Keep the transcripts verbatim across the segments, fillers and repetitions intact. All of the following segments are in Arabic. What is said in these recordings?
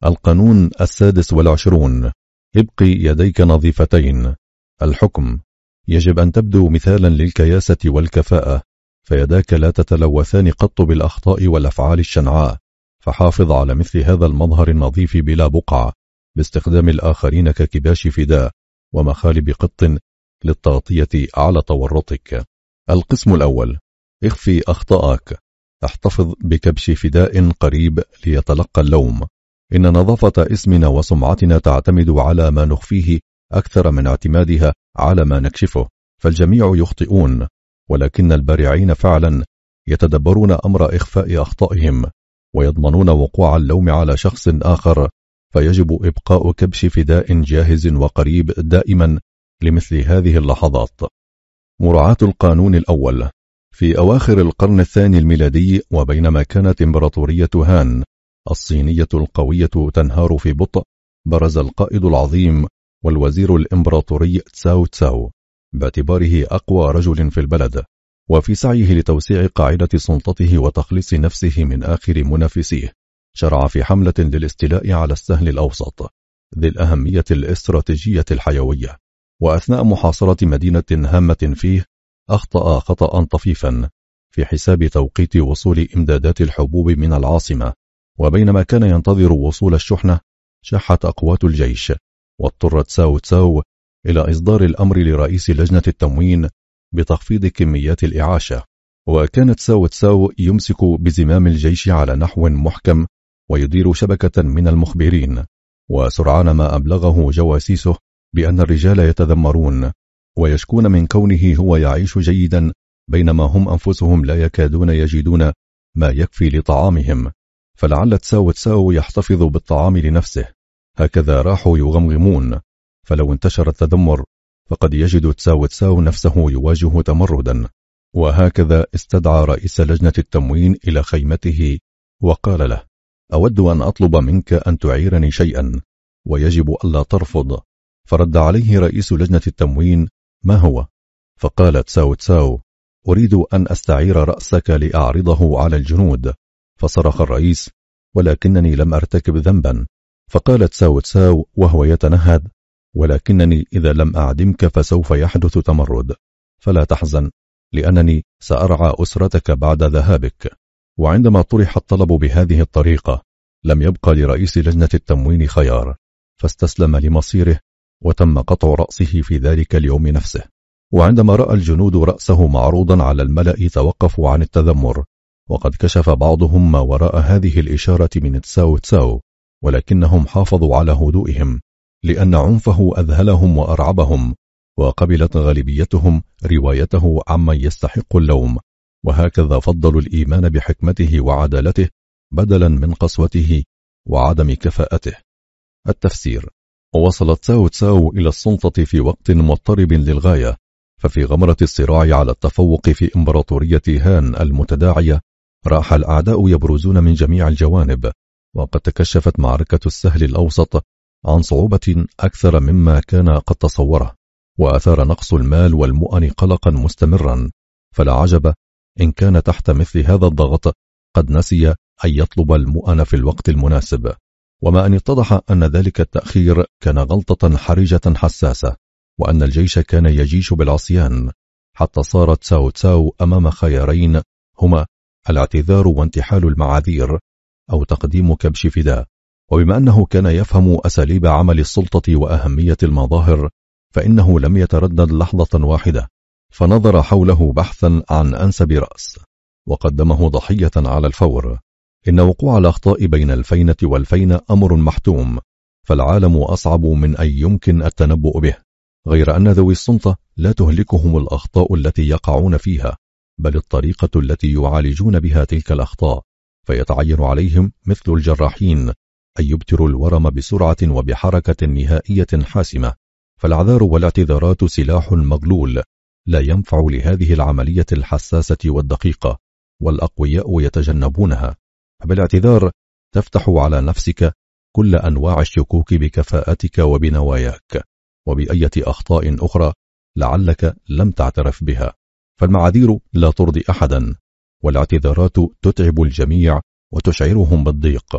القانون السادس والعشرون: ابقي يديك نظيفتين. الحكم: يجب أن تبدو مثالا للكياسة والكفاءة، فيداك لا تتلوثان قط بالأخطاء والأفعال الشنعاء، فحافظ على مثل هذا المظهر النظيف بلا بقعة باستخدام الآخرين ككباش فداء ومخالب قط للتغطية على تورطك. القسم الأول: اخفي أخطاءك. احتفظ بكبش فداء قريب ليتلقى اللوم. إن نظافة اسمنا وسمعتنا تعتمد على ما نخفيه أكثر من اعتمادها على ما نكشفه، فالجميع يخطئون، ولكن البارعين فعلا يتدبرون أمر إخفاء أخطائهم ويضمنون وقوع اللوم على شخص آخر، فيجب إبقاء كبش فداء جاهز وقريب دائما لمثل هذه اللحظات. مراعاة القانون الأول. في أواخر القرن الثاني الميلادي، وبينما كانت إمبراطورية هان الصينية القوية تنهار في بطء، برز القائد العظيم والوزير الإمبراطوري تساو تساو باعتباره أقوى رجل في البلد، وفي سعيه لتوسيع قاعدة سلطته وتخليص نفسه من آخر منافسيه، شرع في حملة للاستيلاء على السهل الأوسط ذي الأهمية الاستراتيجية الحيوية. وأثناء محاصرة مدينة هامة فيه، أخطأ خطأ طفيفا في حساب توقيت وصول إمدادات الحبوب من العاصمة، وبينما كان ينتظر وصول الشحنة شحت أقوات الجيش، واضطر تساو تساو إلى إصدار الأمر لرئيس لجنة التموين بتخفيض كميات الإعاشة. وكانت تساو تساو يمسك بزمام الجيش على نحو محكم ويدير شبكة من المخبرين، وسرعان ما أبلغه جواسيسه بأن الرجال يتذمرون ويشكون من كونه هو يعيش جيدا بينما هم أنفسهم لا يكادون يجدون ما يكفي لطعامهم، فلعل تساو تساو يحتفظ بالطعام لنفسه. هكذا راحوا يغمغمون، فلو انتشر التذمر فقد يجد تساو تساو نفسه يواجه تمردا. وهكذا استدعى رئيس لجنة التموين إلى خيمته وقال له: أود أن أطلب منك أن تعيرني شيئا، ويجب ألا ترفض. فرد عليه رئيس لجنة التموين: ما هو؟ فقال تساو تساو: أريد أن أستعير رأسك لأعرضه على الجنود. فصرخ الرئيس: ولكنني لم أرتكب ذنبا. فقال تساو تساو وهو يتنهد: ولكنني إذا لم أعدمك فسوف يحدث تمرد، فلا تحزن، لأنني سأرعى أسرتك بعد ذهابك. وعندما طرح الطلب بهذه الطريقة لم يبقى لرئيس لجنة التموين خيار، فاستسلم لمصيره وتم قطع رأسه في ذلك اليوم نفسه. وعندما رأى الجنود رأسه معروضا على الملأ توقفوا عن التذمر، وقد كشف بعضهم ما وراء هذه الإشارة من تساو تساو، ولكنهم حافظوا على هدوئهم لأن عنفه أذهلهم وأرعبهم، وقبلت غالبيتهم روايته عمن يستحق اللوم، وهكذا فضلوا الإيمان بحكمته وعدالته بدلا من قسوته وعدم كفاءته. التفسير: وصلت تساو تساو إلى السلطة في وقت مضطرب للغاية، ففي غمرة الصراع على التفوق في إمبراطورية هان المتداعية راح الأعداء يبرزون من جميع الجوانب، وقد تكشفت معركة السهل الأوسط عن صعوبة أكثر مما كان قد تصوره، وأثار نقص المال والمؤن قلقا مستمرا، فلا عجب إن كان تحت مثل هذا الضغط قد نسي أن يطلب المؤن في الوقت المناسب، وما أن اتضح أن ذلك التأخير كان غلطة حرجة حساسة، وأن الجيش كان يجيش بالعصيان، حتى صارت تساو تساو أمام خيارين هما الاعتذار وانتحال المعاذير أو تقديم كبش فداء. وبما أنه كان يفهم أساليب عمل السلطة وأهمية المظاهر، فإنه لم يتردد لحظة واحدة، فنظر حوله بحثا عن أنسب رأس وقدمه ضحية على الفور. إن وقوع الأخطاء بين الفينة والفينة أمر محتوم، فالعالم أصعب من أن يمكن التنبؤ به، غير أن ذوي السلطة لا تهلكهم الأخطاء التي يقعون فيها، بل الطريقة التي يعالجون بها تلك الأخطاء، فيتعين عليهم مثل الجراحين أن يبتروا الورم بسرعة وبحركة نهائية حاسمة. فالأعذار والاعتذارات سلاح مغلول لا ينفع لهذه العملية الحساسة والدقيقة، والأقوياء يتجنبونها. بالاعتذار تفتح على نفسك كل أنواع الشكوك بكفاءتك وبنواياك وبأية أخطاء أخرى لعلك لم تعترف بها. فالمعاذير لا ترضي أحدا، والاعتذارات تتعب الجميع وتشعرهم بالضيق،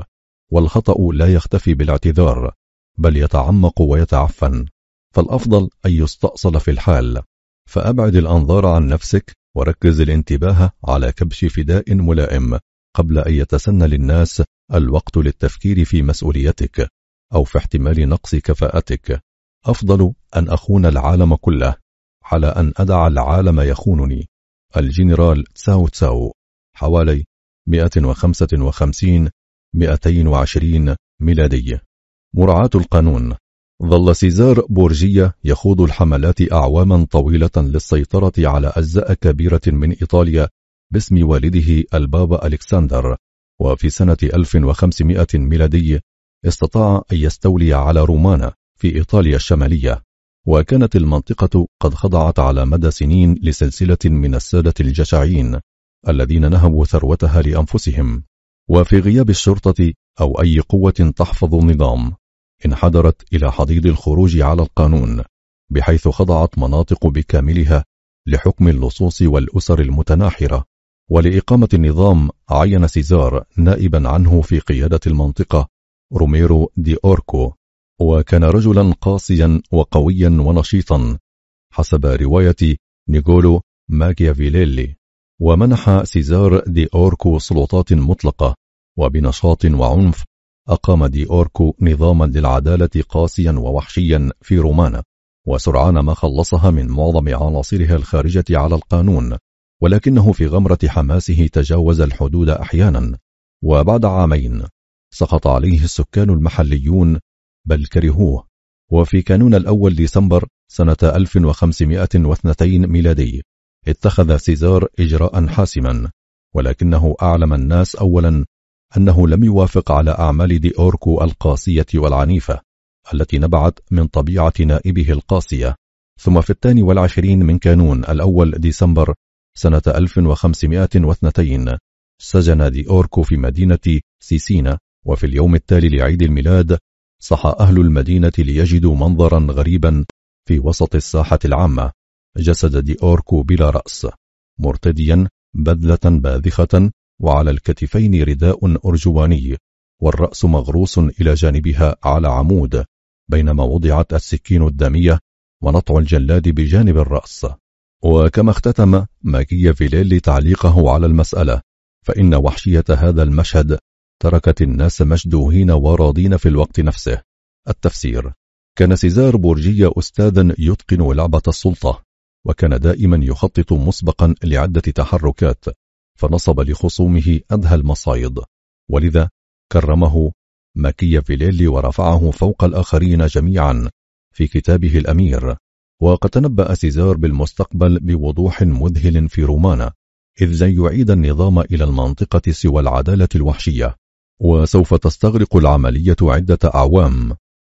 والخطأ لا يختفي بالاعتذار بل يتعمق ويتعفن، فالأفضل أن يستأصل في الحال. فأبعد الأنظار عن نفسك وركز الانتباه على كبش فداء ملائم قبل أن يتسنى للناس الوقت للتفكير في مسؤوليتك أو في احتمال نقص كفاءتك. أفضل أن أخون العالم كله على أن أدع العالم يخونني. الجنرال تساو تساو، حوالي مئة وخمسة وخمسين مئتين وعشرين ميلادي. مراعاة القانون. ظل سيزار بورجيا يخوض الحملات أعواما طويلة للسيطرة على أجزاء كبيرة من إيطاليا باسم والده البابا ألكسندر، وفي سنة ألف وخمسمئة ميلادي استطاع أن يستولي على رومانا في إيطاليا الشمالية، وكانت المنطقة قد خضعت على مدى سنين لسلسلة من السادة الجشعين الذين نهبوا ثروتها لأنفسهم. وفي غياب الشرطة أو أي قوة تحفظ النظام انحدرت إلى حضيض الخروج على القانون، بحيث خضعت مناطق بكاملها لحكم اللصوص والأسر المتناحرة. ولإقامة النظام عين سيزار نائبا عنه في قيادة المنطقة روميرو دي أوركو، وكان رجلا قاسيا وقويا ونشيطا حسب رواية نيكولو ماكيافيليلي. ومنح سيزار دي أوركو سلطات مطلقة، وبنشاط وعنف أقام دي أوركو نظاما للعدالة قاسيا ووحشيا في رومانا، وسرعان ما خلصها من معظم عناصرها الخارجة على القانون، ولكنه في غمرة حماسه تجاوز الحدود أحيانا. وبعد عامين سقط عليه السكان المحليون بل كرهوه. وفي كانون الأول ديسمبر سنة ألف وخمسمئة واثنين ميلادي اتخذ سيزار إجراء حاسما، ولكنه أعلم الناس أولا أنه لم يوافق على أعمال دي أوركو القاسية والعنيفة التي نبعت من طبيعة نائبه القاسية. ثم في الثاني والعشرين من كانون الأول ديسمبر سنة ألف وخمسمئة واثنين سجن دي أوركو في مدينة سيسينا. وفي اليوم التالي لعيد الميلاد صحى أهل المدينة ليجدوا منظرا غريبا في وسط الساحة العامة: جسد دي أوركو بلا رأس، مرتديا بدلة باذخة، وعلى الكتفين رداء أرجواني، والرأس مغروس إلى جانبها على عمود، بينما وضعت السكين الدامية ونطع الجلاد بجانب الرأس. وكما اختتم ماكيافيليلي تعليقه على المسألة، فإن وحشية هذا المشهد تركت الناس مشدوهين وراضين في الوقت نفسه. التفسير: كان سيزار بورجيا أستاذا يتقن لعبة السلطة، وكان دائما يخطط مسبقا لعدة تحركات، فنصب لخصومه أدهى المصايد، ولذا كرمه ماكيافيليلي ورفعه فوق الآخرين جميعا في كتابه الأمير. وقد تنبأ سيزار بالمستقبل بوضوح مذهل في رومانا، إذ لن يعيد النظام إلى المنطقة سوى العدالة الوحشية، وسوف تستغرق العملية عدة أعوام،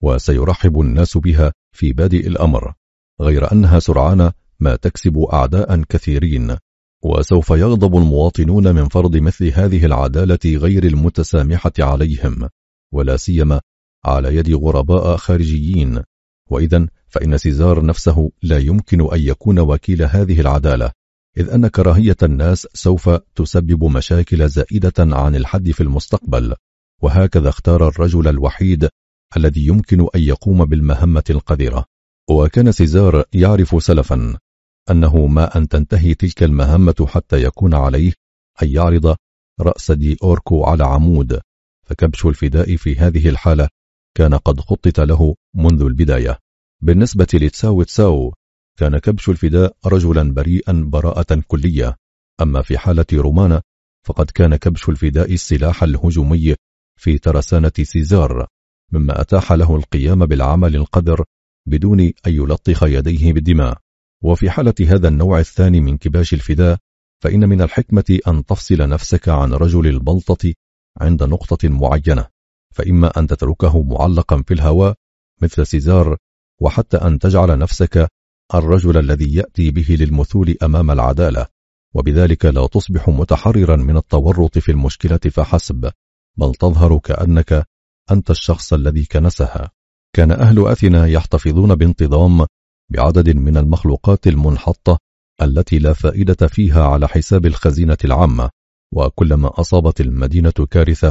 وسيرحب الناس بها في بادئ الأمر، غير أنها سرعان ما تكسب أعداء كثيرين، وسوف يغضب المواطنون من فرض مثل هذه العدالة غير المتسامحة عليهم، ولا سيما على يد غرباء خارجيين. وإذن فإن سيزار نفسه لا يمكن أن يكون وكيل هذه العدالة، إذ أن كراهية الناس سوف تسبب مشاكل زائدة عن الحد في المستقبل. وهكذا اختار الرجل الوحيد الذي يمكن أن يقوم بالمهمة القذرة. وكان سيزار يعرف سلفا أنه ما أن تنتهي تلك المهمة حتى يكون عليه أن يعرض رأس دي أوركو على عمود، فكبش الفداء في هذه الحالة كان قد خطط له منذ البداية. بالنسبة لتساو تساو كان كبش الفداء رجلا بريئا براءة كلية، أما في حالة رومانا فقد كان كبش الفداء السلاح الهجومي في ترسانة سيزار، مما أتاح له القيام بالعمل القذر بدون أن يلطخ يديه بالدماء. وفي حالة هذا النوع الثاني من كباش الفداء فإن من الحكمة أن تفصل نفسك عن رجل البلطة عند نقطة معينة، فإما أن تتركه معلقا في الهواء مثل سيزار، وحتى أن تجعل نفسك الرجل الذي يأتي به للمثول أمام العدالة، وبذلك لا تصبح متحررا من التورط في المشكلة فحسب، بل تظهر كأنك أنت الشخص الذي كنسها. كان أهل أثينا يحتفظون بانتظام بعدد من المخلوقات المنحطة التي لا فائدة فيها على حساب الخزينة العامة، وكلما أصابت المدينة كارثة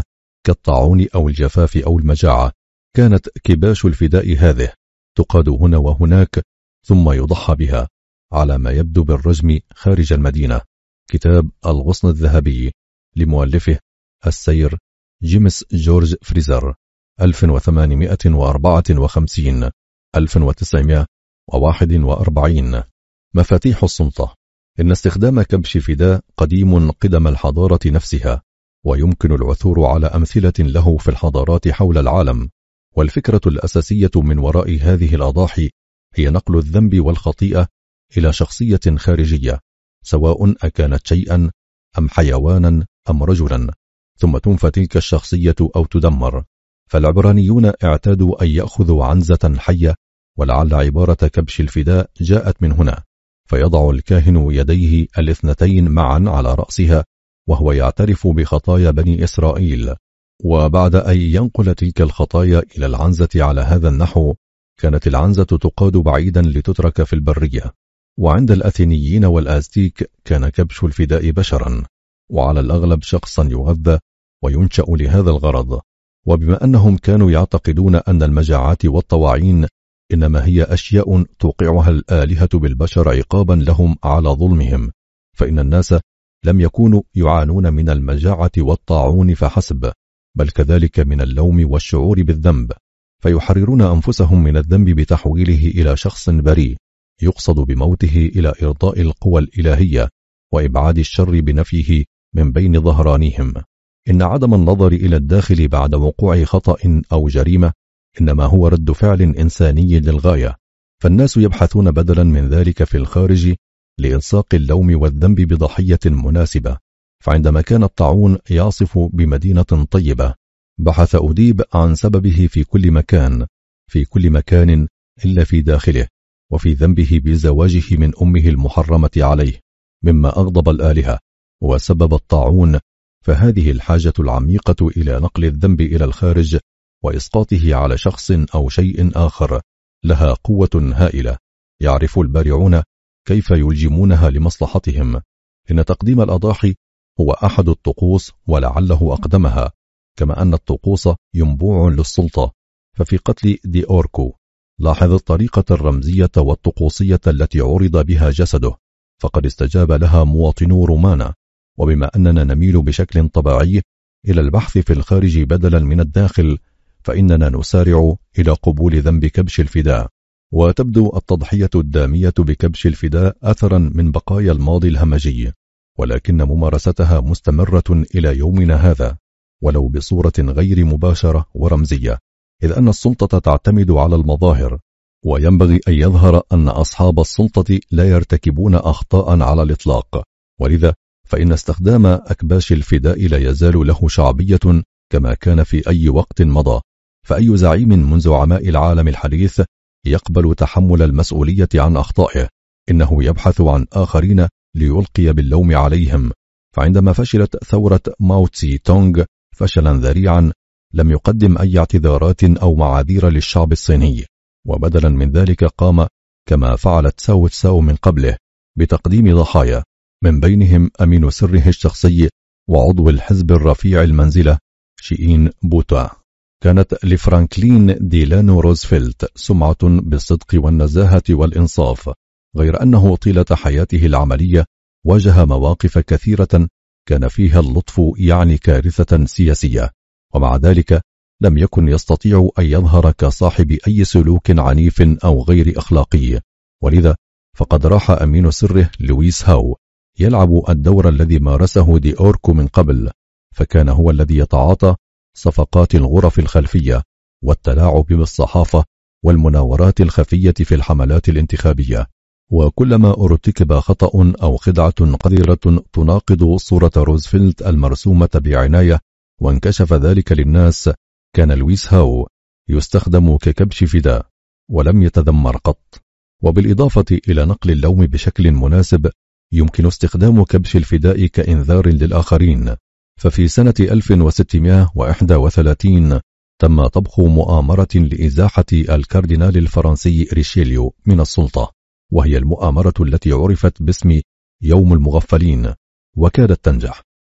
كالطاعون أو الجفاف أو المجاعة، كانت كباش الفداء هذه تقاد هنا وهناك ثم يضحى بها على ما يبدو بالرجم خارج المدينة. كتاب الغصن الذهبي لمؤلفه السير جيمس جورج فريزر ألف وثمانمائة وأربعة وخمسين ألف وتسعمائة وواحد وأربعين. مفاتيح السلطة. إن استخدام كبش فداء قديم قدم الحضارة نفسها، ويمكن العثور على أمثلة له في الحضارات حول العالم. والفكرة الأساسية من وراء هذه الأضاحي هي نقل الذنب والخطيئة إلى شخصية خارجية، سواء أكانت شيئا أم حيوانا أم رجلا، ثم تنفى تلك الشخصية أو تدمر. فالعبرانيون اعتادوا أن يأخذوا عنزة حية، ولعل عبارة كبش الفداء جاءت من هنا. فيضع الكاهن يديه الاثنتين معا على رأسها وهو يعترف بخطايا بني إسرائيل، وبعد أن ينقل تلك الخطايا إلى العنزة على هذا النحو، كانت العنزة تقاد بعيدا لتترك في البرية. وعند الأثينيين والآزتيك كان كبش الفداء بشرا، وعلى الأغلب شخصا يغذى وينشأ لهذا الغرض. وبما أنهم كانوا يعتقدون أن المجاعات والطواعين إنما هي أشياء توقعها الآلهة بالبشر عقابا لهم على ظلمهم، فإن الناس لم يكونوا يعانون من المجاعة والطاعون فحسب، بل كذلك من اللوم والشعور بالذنب، فيحررون أنفسهم من الذنب بتحويله إلى شخص بريء يقصد بموته إلى إرضاء القوى الإلهية وإبعاد الشر بنفيه من بين ظهرانهم. إن عدم النظر إلى الداخل بعد وقوع خطأ أو جريمة إنما هو رد فعل إنساني للغاية، فالناس يبحثون بدلا من ذلك في الخارج لإلصاق اللوم والذنب بضحية مناسبة. فعندما كان الطاعون يعصف بمدينة طيبة، بحث أوديب عن سببه في كل مكان في كل مكان إلا في داخله، وفي ذنبه بزواجه من أمه المحرمة عليه مما أغضب الآلهة وسبب الطاعون. فهذه الحاجة العميقة إلى نقل الذنب إلى الخارج وإسقاطه على شخص أو شيء آخر لها قوة هائلة، يعرف البارعون كيف يلجمونها لمصلحتهم. إن تقديم الأضاحي هو أحد الطقوس ولعله أقدمها، كما أن الطقوس ينبوع للسلطة. ففي قتل دي أوركو لاحظ الطريقة الرمزية والطقوسية التي عرض بها جسده، فقد استجاب لها مواطنو رومانا. وبما أننا نميل بشكل طبيعي إلى البحث في الخارج بدلا من الداخل، فإننا نسارع إلى قبول ذنب كبش الفداء. وتبدو التضحية الدامية بكبش الفداء أثرا من بقايا الماضي الهمجي، ولكن ممارستها مستمرة إلى يومنا هذا، ولو بصورة غير مباشرة ورمزية، إذ أن السلطة تعتمد على المظاهر، وينبغي أن يظهر أن أصحاب السلطة لا يرتكبون أخطاء على الإطلاق. ولذا فإن استخدام أكباش الفداء لا يزال له شعبية كما كان في أي وقت مضى. فأي زعيم من زعماء العالم الحديث يقبل تحمل المسؤولية عن أخطائه، إنه يبحث عن آخرين ليلقي باللوم عليهم. فعندما فشلت ثورة ماو تسي تونغ فشلا ذريعا، لم يقدم أي اعتذارات أو معاذير للشعب الصيني، وبدلا من ذلك قام كما فعلت ساو تساو من قبله بتقديم ضحايا، من بينهم أمين سره الشخصي وعضو الحزب الرفيع المنزلة شيئين بوتا. كانت لفرانكلين ديلانو روزفلت سمعة بالصدق والنزاهة والإنصاف، غير أنه طيلة حياته العملية واجه مواقف كثيرة كان فيها اللطف يعني كارثة سياسية، ومع ذلك لم يكن يستطيع أن يظهر كصاحب أي سلوك عنيف أو غير أخلاقي. ولذا فقد راح أمين سره لويس هاو يلعب الدور الذي مارسه دي أوركو من قبل، فكان هو الذي يتعاطى صفقات الغرف الخلفية والتلاعب بالصحافة والمناورات الخفية في الحملات الانتخابية. وكلما ارتكب خطأ أو خدعة قذرة تناقض صورة روزفلت المرسومة بعناية وانكشف ذلك للناس، كان لويس هاو يستخدم ككبش فداء ولم يتذمر قط. وبالإضافة إلى نقل اللوم بشكل مناسب، يمكن استخدام كبش الفداء كإنذار للآخرين. ففي سنة ألف وستمائة وواحد وثلاثين تم طبخ مؤامرة لإزاحة الكاردينال الفرنسي ريشيليو من السلطة، وهي المؤامرة التي عرفت باسم يوم المغفلين، وكادت تنجح.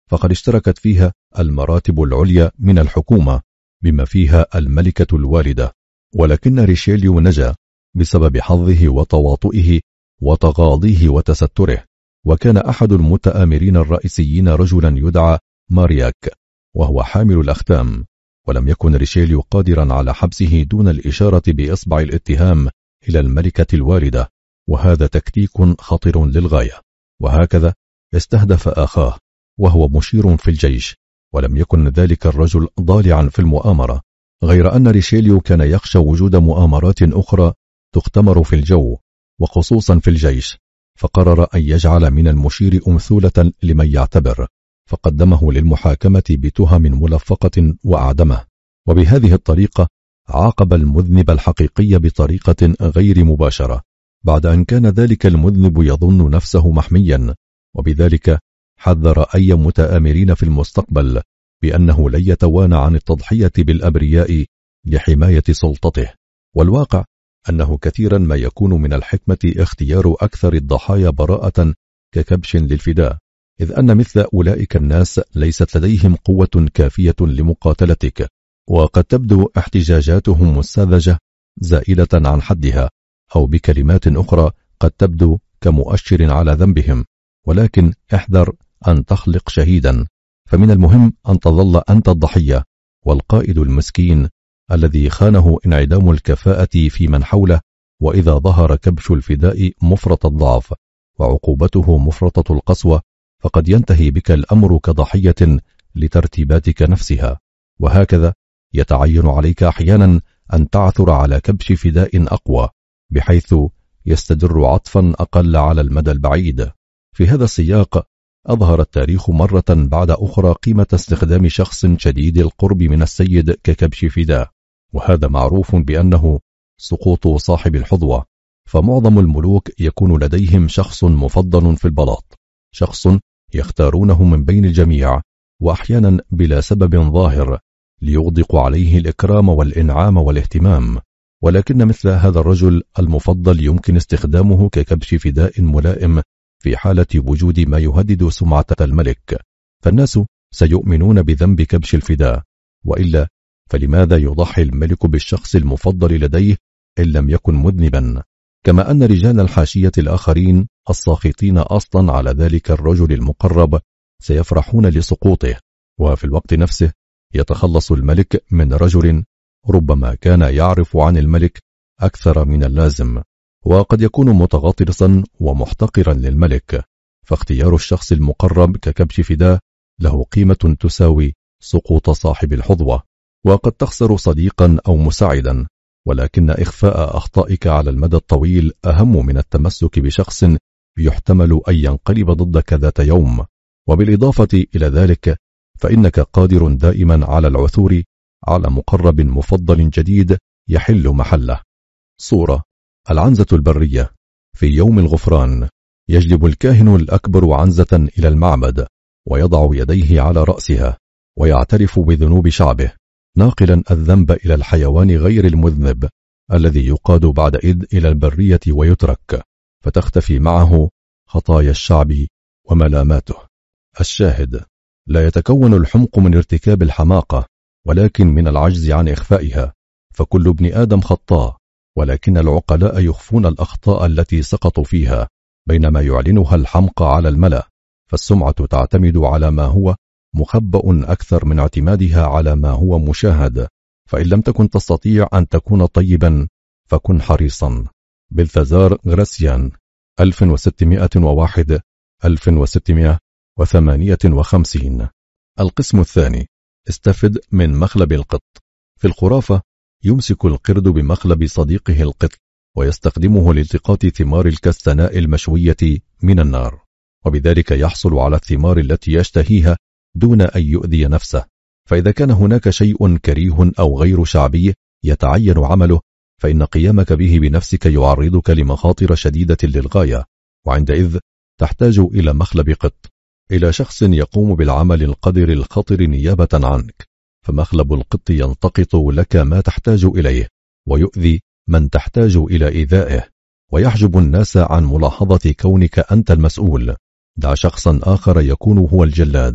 فقد اشتركت فيها المراتب العليا من الحكومة بما فيها الملكة الوالدة، ولكن ريشيليو نجا بسبب حظه وتواطئه وتغاضيه وتستره. وكان أحد المتآمرين الرئيسيين رجلا يدعى مارياك، وهو حامل الأختام، ولم يكن ريشيليو قادرا على حبسه دون الإشارة بإصبع الاتهام إلى الملكة الوالدة، وهذا تكتيك خطر للغاية. وهكذا استهدف أخاه وهو مشير في الجيش، ولم يكن ذلك الرجل ضالعا في المؤامرة، غير أن ريشيليو كان يخشى وجود مؤامرات أخرى تختمر في الجو وخصوصا في الجيش، فقرر أن يجعل من المشير أمثولة لمن يعتبر، فقدمه للمحاكمة بتهم ملفقة وأعدمه. وبهذه الطريقة عاقب المذنب الحقيقي بطريقة غير مباشرة، بعد أن كان ذلك المذنب يظن نفسه محميا، وبذلك حذر أي متآمرين في المستقبل بأنه لن يتوانى عن التضحية بالأبرياء لحماية سلطته. والواقع أنه كثيرا ما يكون من الحكمة اختيار أكثر الضحايا براءة ككبش للفداء، إذ أن مثل أولئك الناس ليست لديهم قوة كافية لمقاتلتك، وقد تبدو احتجاجاتهم الساذجة زائدة عن حدها، أو بكلمات أخرى قد تبدو كمؤشر على ذنبهم، ولكن احذر أن تخلق شهيدا، فمن المهم أن تظل أنت الضحية والقائد المسكين الذي خانه انعدام الكفاءة في من حوله، وإذا ظهر كبش الفداء مفرط الضعف وعقوبته مفرطة القسوة، فقد ينتهي بك الأمر كضحية لترتيباتك نفسها. وهكذا يتعين عليك أحيانا أن تعثر على كبش فداء أقوى، بحيث يستدر عطفا أقل على المدى البعيد. في هذا السياق أظهر التاريخ مرة بعد أخرى قيمة استخدام شخص شديد القرب من السيد ككبش فداء، وهذا معروف بأنه سقوط صاحب الحظوة، فمعظم الملوك يكون لديهم شخص مفضل في البلاط، شخص يختارونه من بين الجميع، وأحيانا بلا سبب ظاهر، ليغدق عليه الإكرام والإنعام والاهتمام. ولكن مثل هذا الرجل المفضل يمكن استخدامه ككبش فداء ملائم في حالة وجود ما يهدد سمعة الملك، فالناس سيؤمنون بذنب كبش الفداء، وإلا فلماذا يضحي الملك بالشخص المفضل لديه إن لم يكن مذنبا؟ كما أن رجال الحاشية الآخرين الساخطين أصلا على ذلك الرجل المقرب سيفرحون لسقوطه، وفي الوقت نفسه يتخلص الملك من رجل ربما كان يعرف عن الملك أكثر من اللازم، وقد يكون متغطرسا ومحتقرا للملك، فاختيار الشخص المقرب ككبش فداء له قيمة تساوي سقوط صاحب الحظوة. وقد تخسر صديقا أو مساعدا، ولكن إخفاء أخطائك على المدى الطويل أهم من التمسك بشخص يحتمل أن ينقلب ضدك ذات يوم. وبالإضافة إلى ذلك فإنك قادر دائما على العثور على مقرب مفضل جديد يحل محله. صورة: العنزة البرية. في يوم الغفران يجلب الكاهن الأكبر عنزة إلى المعبد ويضع يديه على رأسها ويعترف بذنوب شعبه، ناقلا الذنب إلى الحيوان غير المذنب الذي يقاد بعد إذ إلى البرية ويترك، فتختفي معه خطايا الشعب وملاماته. الشاهد: لا يتكون الحمق من ارتكاب الحماقة، ولكن من العجز عن إخفائها، فكل ابن آدم خطاء، ولكن العقلاء يخفون الأخطاء التي سقطوا فيها، بينما يعلنها الحمق على الملأ، فالسمعة تعتمد على ما هو مخبأ أكثر من اعتمادها على ما هو مشاهد، فإن لم تكن تستطيع أن تكون طيبا فكن حريصا. بلثازار غراسيان ألف وستمائة وواحد ألف وستمائة وثمانية وخمسين. القسم الثاني: استفد من مخلب القط. في الخرافة يمسك القرد بمخلب صديقه القط ويستخدمه لالتقاط ثمار الكستناء المشوية من النار، وبذلك يحصل على الثمار التي يشتهيها دون أن يؤذي نفسه. فإذا كان هناك شيء كريه أو غير شعبي يتعين عمله، فإن قيامك به بنفسك يعرضك لمخاطر شديدة للغاية، وعندئذ تحتاج إلى مخلب قط، إلى شخص يقوم بالعمل القدر الخطر نيابة عنك، فمخلب القط ينتقط لك ما تحتاج إليه ويؤذي من تحتاج إلى إيذائه، ويحجب الناس عن ملاحظة كونك أنت المسؤول. دع شخصا آخر يكون هو الجلاد،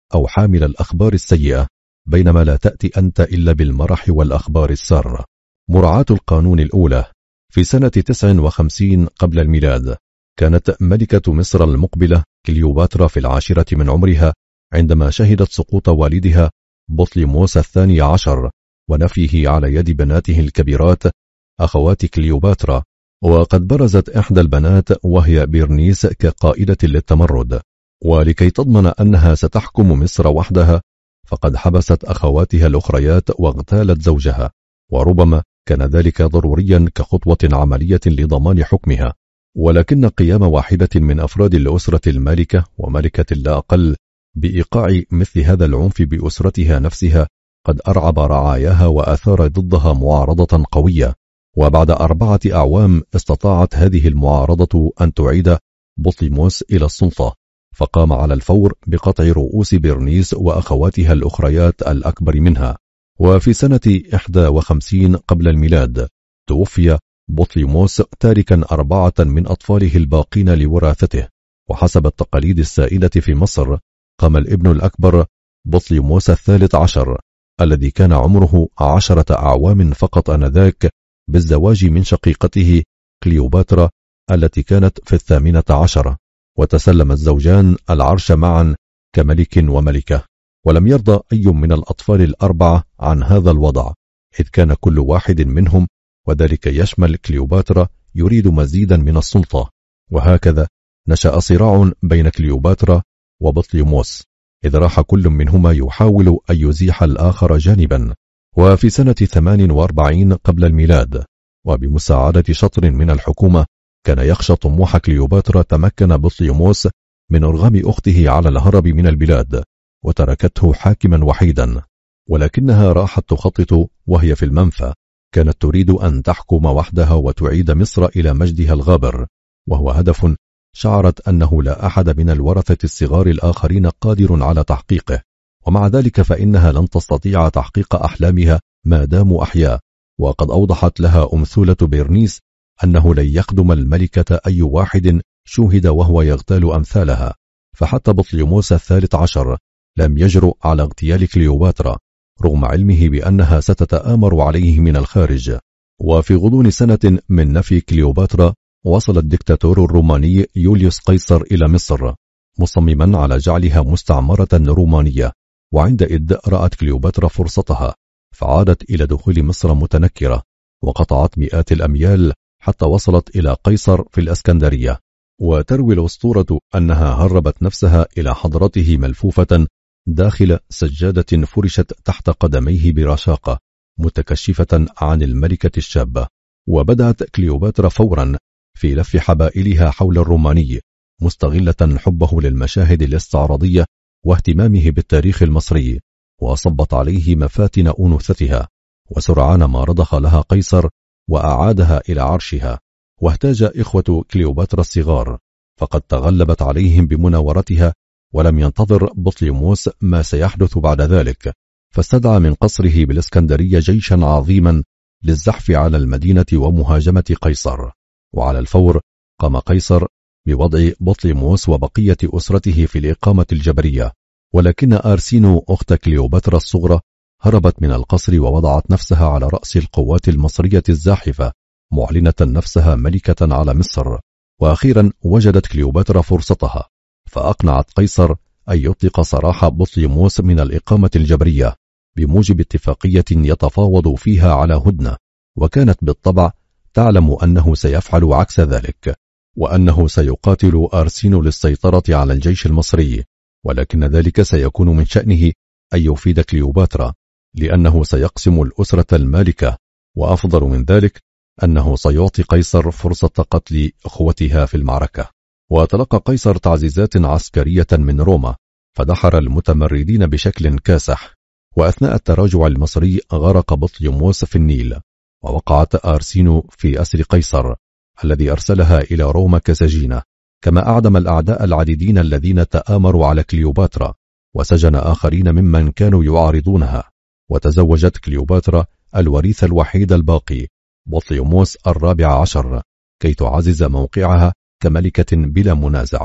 أو حامل الأخبار السيئة، بينما لا تأتي أنت إلا بالمرح والأخبار السارة. مراعاة القانون الأولى. في سنة تسع وخمسين قبل الميلاد كانت ملكة مصر المقبلة كليوباترا في العاشرة من عمرها عندما شهدت سقوط والدها بطليموس الثاني عشر ونفيه على يد بناته الكبيرات أخوات كليوباترا، وقد برزت إحدى البنات وهي بيرنيس كقائدة للتمرد، ولكي تضمن أنها ستحكم مصر وحدها فقد حبست أخواتها الأخريات واغتالت زوجها، وربما كان ذلك ضروريا كخطوة عملية لضمان حكمها. ولكن قيام واحدة من أفراد الأسرة المالكة وملكة لا أقل بإيقاع مثل هذا العنف بأسرتها نفسها قد أرعب رعاياها وأثار ضدها معارضة قوية. وبعد أربعة أعوام استطاعت هذه المعارضة أن تعيد بطليموس إلى السلطة، فقام على الفور بقطع رؤوس بيرنيس وأخواتها الأخريات الأكبر منها. وفي سنة إحدى وخمسين قبل الميلاد توفي بطليموس تاركا أربعة من أطفاله الباقين لوراثته، وحسب التقاليد السائدة في مصر قام الابن الأكبر بطليموس الثالث عشر الذي كان عمره عشرة أعوام فقط آنذاك بالزواج من شقيقته كليوباترا التي كانت في الثامنة عشرة، وتسلم الزوجان العرش معا كملك وملكة. ولم يرضى أي من الأطفال الأربعة عن هذا الوضع، إذ كان كل واحد منهم وذلك يشمل كليوباترا يريد مزيدا من السلطة. وهكذا نشأ صراع بين كليوباترا وبطليموس، إذ راح كل منهما يحاول أن يزيح الآخر جانبا. وفي سنة ثمان وأربعين قبل الميلاد وبمساعدة شطر من الحكومة كان يخشى طموح كليوباترا تمكن بطليموس من إرغام أخته على الهرب من البلاد وتركته حاكما وحيدا، ولكنها راحت تخطط وهي في المنفى. كانت تريد أن تحكم وحدها وتعيد مصر إلى مجدها الغابر، وهو هدف شعرت أنه لا أحد من الورثة الصغار الآخرين قادر على تحقيقه، ومع ذلك فإنها لن تستطيع تحقيق أحلامها ما داموا أحياء. وقد أوضحت لها أمثولة بيرنيس أنه لن يخدم الملكة أي واحد شوهد وهو يغتال أمثالها، فحتى بطليموس الثالث عشر لم يجرؤ على اغتيال كليوباترا رغم علمه بأنها ستتآمر عليه من الخارج. وفي غضون سنة من نفي كليوباترا وصل الدكتاتور الروماني يوليوس قيصر إلى مصر مصمما على جعلها مستعمرة رومانية، وعندئذ رأت كليوباترا فرصتها فعادت إلى دخول مصر متنكرة وقطعت مئات الأميال حتى وصلت إلى قيصر في الأسكندرية. وتروي الأسطورة أنها هربت نفسها إلى حضرته ملفوفة داخل سجادة فرشت تحت قدميه برشاقة متكشفة عن الملكة الشابة. وبدأت كليوباترا فورا في لف حبائلها حول الروماني مستغلة حبه للمشاهد الاستعراضية واهتمامه بالتاريخ المصري، وصبت عليه مفاتن أنوثتها، وسرعان ما رضخ لها قيصر وأعادها إلى عرشها. واهتاج إخوة كليوباترا الصغار فقد تغلبت عليهم بمناورتها، ولم ينتظر بطليموس ما سيحدث بعد ذلك، فاستدعى من قصره بالإسكندرية جيشا عظيما للزحف على المدينة ومهاجمة قيصر. وعلى الفور قام قيصر بوضع بطليموس وبقية أسرته في الإقامة الجبرية، ولكن آرسينو أخت كليوباترا الصغرى هربت من القصر ووضعت نفسها على رأس القوات المصرية الزاحفة معلنة نفسها ملكة على مصر. وأخيرا وجدت كليوباترا فرصتها فأقنعت قيصر أن يطلق سراح بطليموس من الإقامة الجبرية بموجب اتفاقية يتفاوض فيها على هدنة، وكانت بالطبع تعلم أنه سيفعل عكس ذلك، وأنه سيقاتل آرسينو للسيطرة على الجيش المصري، ولكن ذلك سيكون من شأنه أن يفيد كليوباترا لأنه سيقسم الأسرة المالكة، وأفضل من ذلك أنه سيعطي قيصر فرصة قتل أخوتها في المعركة. وتلقى قيصر تعزيزات عسكرية من روما فدحر المتمردين بشكل كاسح. وأثناء التراجع المصري غرق بطليموس في النيل، ووقعت آرسينو في أسر قيصر الذي أرسلها إلى روما كسجينة، كما أعدم الأعداء العديدين الذين تآمروا على كليوباترا، وسجن آخرين ممن كانوا يعارضونها. وتزوجت كليوباترا الوريث الوحيد الباقي بطليموس الرابع عشر كي تعزز موقعها كملكة بلا منازع.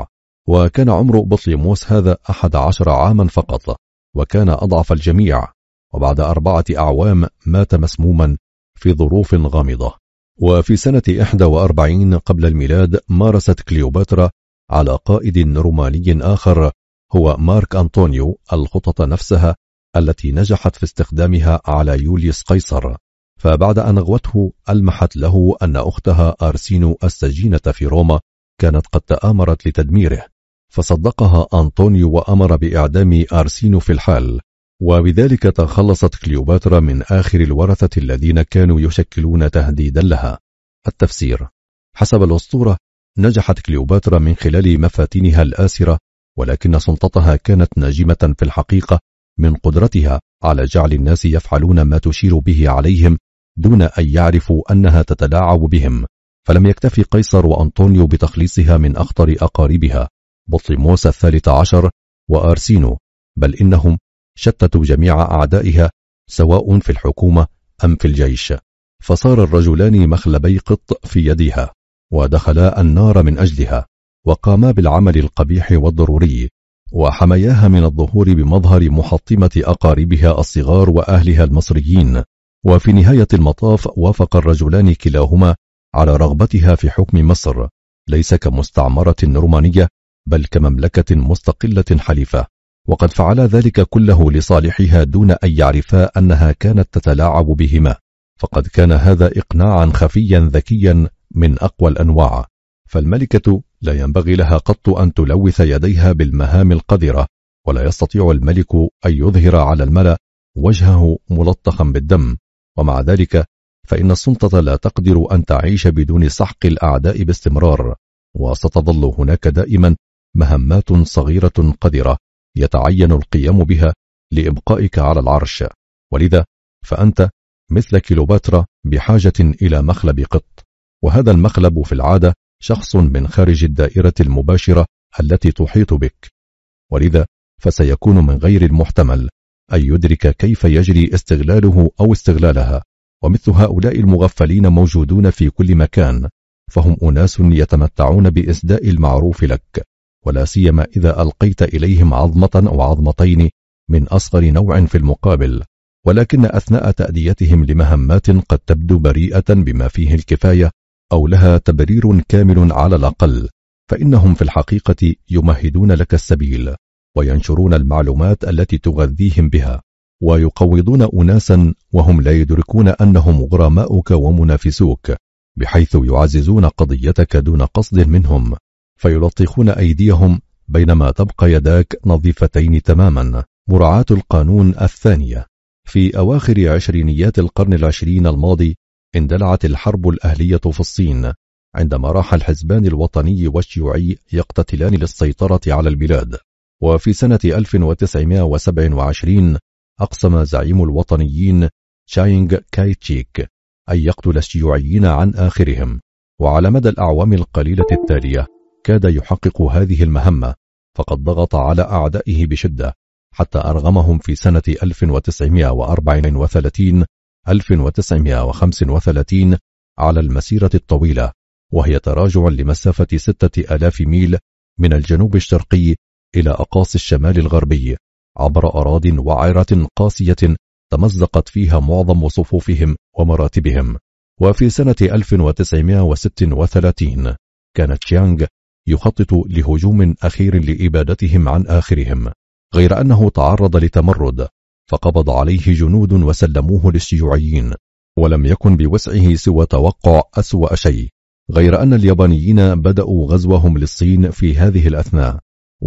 وكان عمر بطليموس هذا أحد عشر عاما فقط، وكان أضعف الجميع، وبعد أربعة أعوام مات مسموما في ظروف غامضة. وفي سنة إحدى وأربعين قبل الميلاد مارست كليوباترا على قائد روماني آخر هو مارك أنطونيو الخطط نفسها التي نجحت في استخدامها على يوليوس قيصر، فبعد أن أغوته ألمحت له أن أختها أرسينو السجينة في روما كانت قد تآمرت لتدميره، فصدقها أنطونيو وأمر بإعدام أرسينو في الحال، وبذلك تخلصت كليوباترا من آخر الورثة الذين كانوا يشكلون تهديدا لها. التفسير: حسب الأسطورة نجحت كليوباترا من خلال مفاتنها الآسرة، ولكن سلطتها كانت ناجمة في الحقيقة من قدرتها على جعل الناس يفعلون ما تشير به عليهم دون أن يعرفوا أنها تتلاعب بهم. فلم يكتفي قيصر وأنطونيو بتخليصها من أخطر أقاربها بطليموس الثالث عشر وأرسينو، بل إنهم شتتوا جميع أعدائها سواء في الحكومة أم في الجيش، فصار الرجلان مخلبي قط في يديها، ودخلا النار من أجلها، وقاما بالعمل القبيح والضروري، وحمياها من الظهور بمظهر محطمة أقاربها الصغار وأهلها المصريين. وفي نهاية المطاف وافق الرجلان كلاهما على رغبتها في حكم مصر، ليس كمستعمرة رومانية بل كمملكة مستقلة حليفة، وقد فعلا ذلك كله لصالحها دون أن يعرفا أنها كانت تتلاعب بهما، فقد كان هذا إقناعا خفيا ذكيا من أقوى الأنواع. فالملكة لا ينبغي لها قط أن تلوث يديها بالمهام القذرة، ولا يستطيع الملك أن يظهر على الملأ وجهه ملطخا بالدم، ومع ذلك فإن السلطة لا تقدر أن تعيش بدون سحق الأعداء باستمرار، وستظل هناك دائما مهمات صغيرة قذرة يتعين القيام بها لإبقائك على العرش، ولذا فأنت مثل كليوباترا بحاجة إلى مخلب قط، وهذا المخلب في العادة شخص من خارج الدائرة المباشرة التي تحيط بك، ولذا فسيكون من غير المحتمل أن يدرك كيف يجري استغلاله أو استغلالها. ومثل هؤلاء المغفلين موجودون في كل مكان، فهم أناس يتمتعون بإسداء المعروف لك، ولا سيما إذا ألقيت إليهم عظمة أو عظمتين من أصغر نوع في المقابل، ولكن أثناء تأديتهم لمهمات قد تبدو بريئة بما فيه الكفاية أو لها تبرير كامل على الأقل، فإنهم في الحقيقة يمهدون لك السبيل وينشرون المعلومات التي تغذيهم بها، ويقوضون أناسا وهم لا يدركون أنهم غرماؤك ومنافسوك، بحيث يعززون قضيتك دون قصد منهم، فيلطخون أيديهم بينما تبقى يداك نظيفتين تماما. مراعاة القانون الثانية. في أواخر عشرينيات القرن العشرين الماضي اندلعت الحرب الأهلية في الصين، عندما راح الحزبان الوطني والشيوعي يقتتلان للسيطرة على البلاد. وفي سنة ألف وتسعمائة وسبعة وعشرين أقسم زعيم الوطنيين تشاينغ كاي تشيك أن يقتل الشيوعيين عن آخرهم، وعلى مدى الأعوام القليلة التالية كاد يحقق هذه المهمة، فقد ضغط على أعدائه بشدة حتى أرغمهم في سنة ألف وتسعمائة وأربعة وثلاثين ألف وتسعمائة وخمسة وثلاثين على المسيرة الطويلة، وهي تراجع لمسافة ستة آلاف ميل من الجنوب الشرقي إلى أقاصي الشمال الغربي، عبر أراضٍ وعرة قاسية تمزقت فيها معظم صفوفهم ومراتبهم. وفي سنة ألف وتسعمائة وستة وثلاثين كان تشيانغ يخطط لهجوم أخير لإبادتهم عن آخرهم، غير أنه تعرض لتمرد فقبض عليه جنود وسلموه للشيوعيين، ولم يكن بوسعه سوى توقع أسوأ شيء، غير أن اليابانيين بدأوا غزوهم للصين في هذه الأثناء.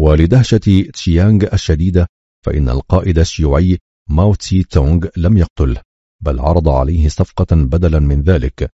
ولدهشة تشيانغ الشديدة فإن القائد الشيوعي ماو تسي تونغ لم يقتله، بل عرض عليه صفقة بدلا من ذلك،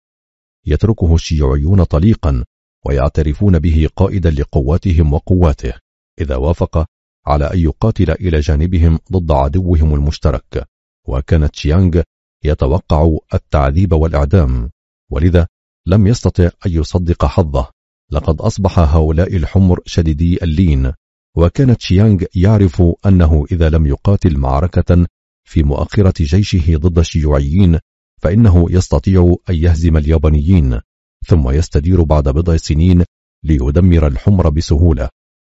يتركه الشيوعيون طليقا ويعترفون به قائدا لقواتهم وقواته إذا وافق على أن يقاتل إلى جانبهم ضد عدوهم المشترك. وكان تشيانغ يتوقع التعذيب والإعدام، ولذا لم يستطع أن يصدق حظه، لقد أصبح هؤلاء الحمر شديدي اللين، وكان تشيانغ يعرف أنه إذا لم يقاتل معركة في مؤخرة جيشه ضد الشيوعيين فإنه يستطيع أن يهزم اليابانيين ثم يستدير بعد بضع سنين ليدمر الحمر بسهولة،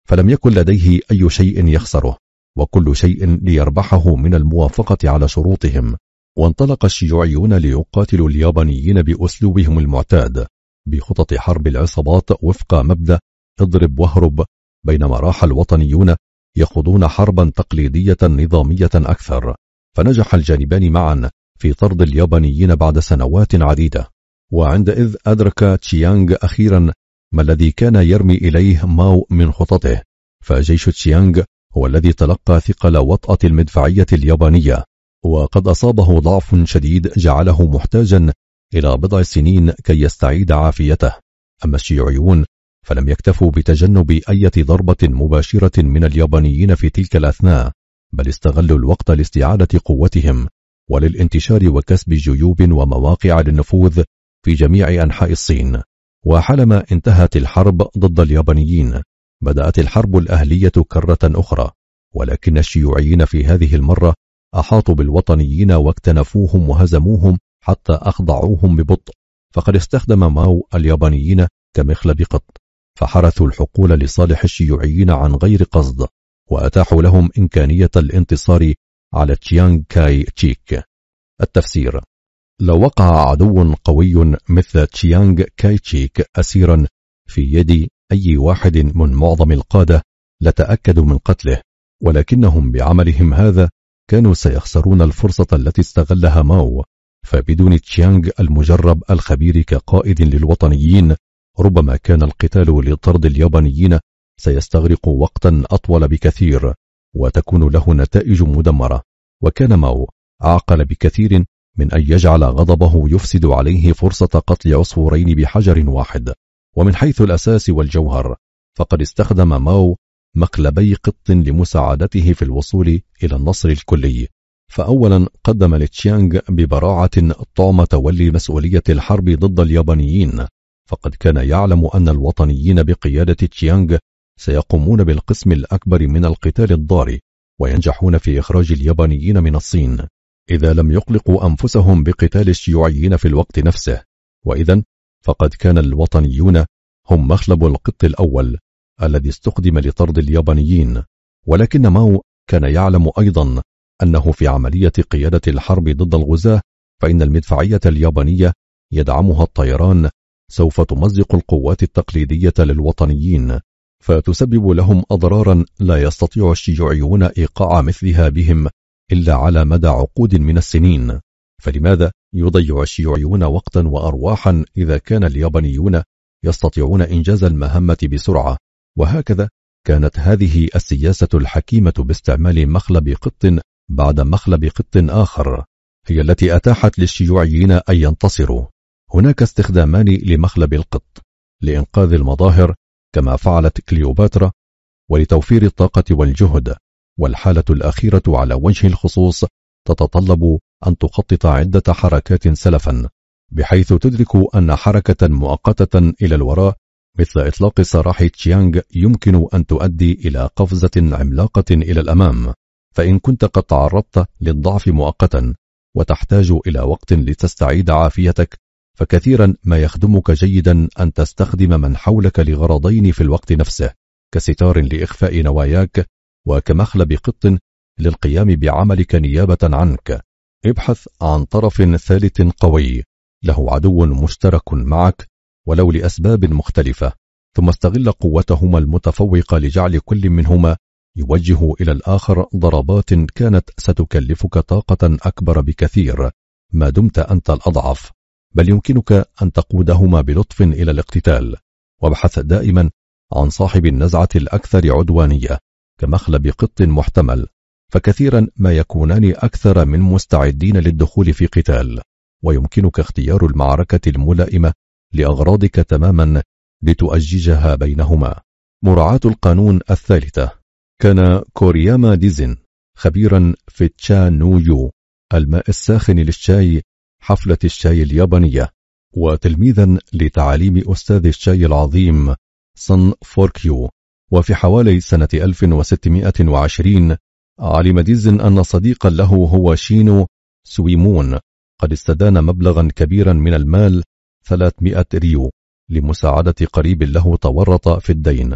فلم يكن لديه أي شيء يخسره وكل شيء ليربحه من الموافقة على شروطهم. وانطلق الشيوعيون ليقاتلوا اليابانيين بأسلوبهم المعتاد بخطط حرب العصابات وفق مبدأ اضرب واهرب، بينما راح الوطنيون يخوضون حربا تقليدية نظامية أكثر. فنجح الجانبان معا في طرد اليابانيين بعد سنوات عديدة. وعندئذ أدرك تشيانغ أخيرا ما الذي كان يرمي إليه ماو من خططه، فجيش تشيانغ هو الذي تلقى ثقل وطأة المدفعية اليابانية، وقد أصابه ضعف شديد جعله محتاجا إلى بضع سنين كي يستعيد عافيته. أما الشيوعيون فلم يكتفوا بتجنب أي ضربة مباشرة من اليابانيين في تلك الأثناء، بل استغلوا الوقت لاستعادة قوتهم وللانتشار وكسب جيوب ومواقع للنفوذ في جميع أنحاء الصين. وحالما انتهت الحرب ضد اليابانيين بدأت الحرب الأهلية كرة أخرى، ولكن الشيوعيين في هذه المرة أحاطوا بالوطنيين واكتنفوهم وهزموهم حتى أخضعوهم ببطء. فقد استخدم ماو اليابانيين كمخلب قط، فحرثوا الحقول لصالح الشيوعيين عن غير قصد، وأتاحوا لهم إمكانية الانتصار على تشيانغ كاي تشيك. التفسير: لو وقع عدو قوي مثل تشيانغ كاي تشيك أسيرا في يد أي واحد من معظم القادة لتأكدوا من قتله، ولكنهم بعملهم هذا كانوا سيخسرون الفرصة التي استغلها ماو. فبدون تشيانغ المجرب الخبير كقائد للوطنيين ربما كان القتال لطرد اليابانيين سيستغرق وقتا أطول بكثير وتكون له نتائج مدمرة. وكان ماو أعقل بكثير من أن يجعل غضبه يفسد عليه فرصة قتل عصفورين بحجر واحد. ومن حيث الأساس والجوهر فقد استخدم ماو مقلبي قط لمساعدته في الوصول إلى النصر الكلي. فأولا قدم لتشيانغ ببراعة طعم تولي مسؤولية الحرب ضد اليابانيين، فقد كان يعلم أن الوطنيين بقيادة تشيانغ سيقومون بالقسم الأكبر من القتال الضار وينجحون في إخراج اليابانيين من الصين إذا لم يقلقوا أنفسهم بقتال الشيوعيين في الوقت نفسه. وإذن فقد كان الوطنيون هم مخلب القط الأول الذي استخدم لطرد اليابانيين. ولكن ماو كان يعلم أيضا أنه في عملية قيادة الحرب ضد الغزاة فإن المدفعية اليابانية يدعمها الطيران سوف تمزق القوات التقليدية للوطنيين، فتسبب لهم أضرارا لا يستطيع الشيوعيون إيقاع مثلها بهم إلا على مدى عقود من السنين. فلماذا يضيع الشيوعيون وقتا وأرواحا إذا كان اليابانيون يستطيعون إنجاز المهمة بسرعة؟ وهكذا كانت هذه السياسة الحكيمة باستعمال مخلب قط بعد مخلب قط آخر هي التي أتاحت للشيوعيين أن ينتصروا. هناك استخدامان لمخلب القط: لإنقاذ المظاهر كما فعلت كليوباترا، ولتوفير الطاقة والجهد. والحالة الأخيرة على وجه الخصوص تتطلب أن تخطط عدة حركات سلفا بحيث تدرك أن حركة مؤقتة إلى الوراء مثل إطلاق سراح تشيانغ يمكن أن تؤدي إلى قفزة عملاقة إلى الأمام. فإن كنت قد تعرضت للضعف مؤقتا وتحتاج إلى وقت لتستعيد عافيتك فكثيرا ما يخدمك جيدا أن تستخدم من حولك لغرضين في الوقت نفسه، كستار لإخفاء نواياك وكمخلب قط للقيام بعملك نيابة عنك. ابحث عن طرف ثالث قوي له عدو مشترك معك ولو لأسباب مختلفة، ثم استغل قوتهما المتفوقة لجعل كل منهما يوجه إلى الآخر ضربات كانت ستكلفك طاقة أكبر بكثير ما دمت أنت الأضعف، بل يمكنك أن تقودهما بلطف إلى الاقتتال. وابحث دائما عن صاحب النزعة الأكثر عدوانية كمخلب قط محتمل، فكثيرا ما يكونان أكثر من مستعدين للدخول في قتال، ويمكنك اختيار المعركة الملائمة لأغراضك تماما لتؤججها بينهما. مراعاة القانون الثالثة: كان كورياما ديزن خبيرا في تشا نويو الماء الساخن للشاي حفلة الشاي اليابانية، وتلميذا لتعاليم أستاذ الشاي العظيم صن فوركيو. وفي حوالي سنة ألف وستمائة وعشرين علم ديزن أن صديقا له هو شينو سويمون قد استدان مبلغا كبيرا من المال ثلاثمائة ريو لمساعدة قريب له تورط في الدين،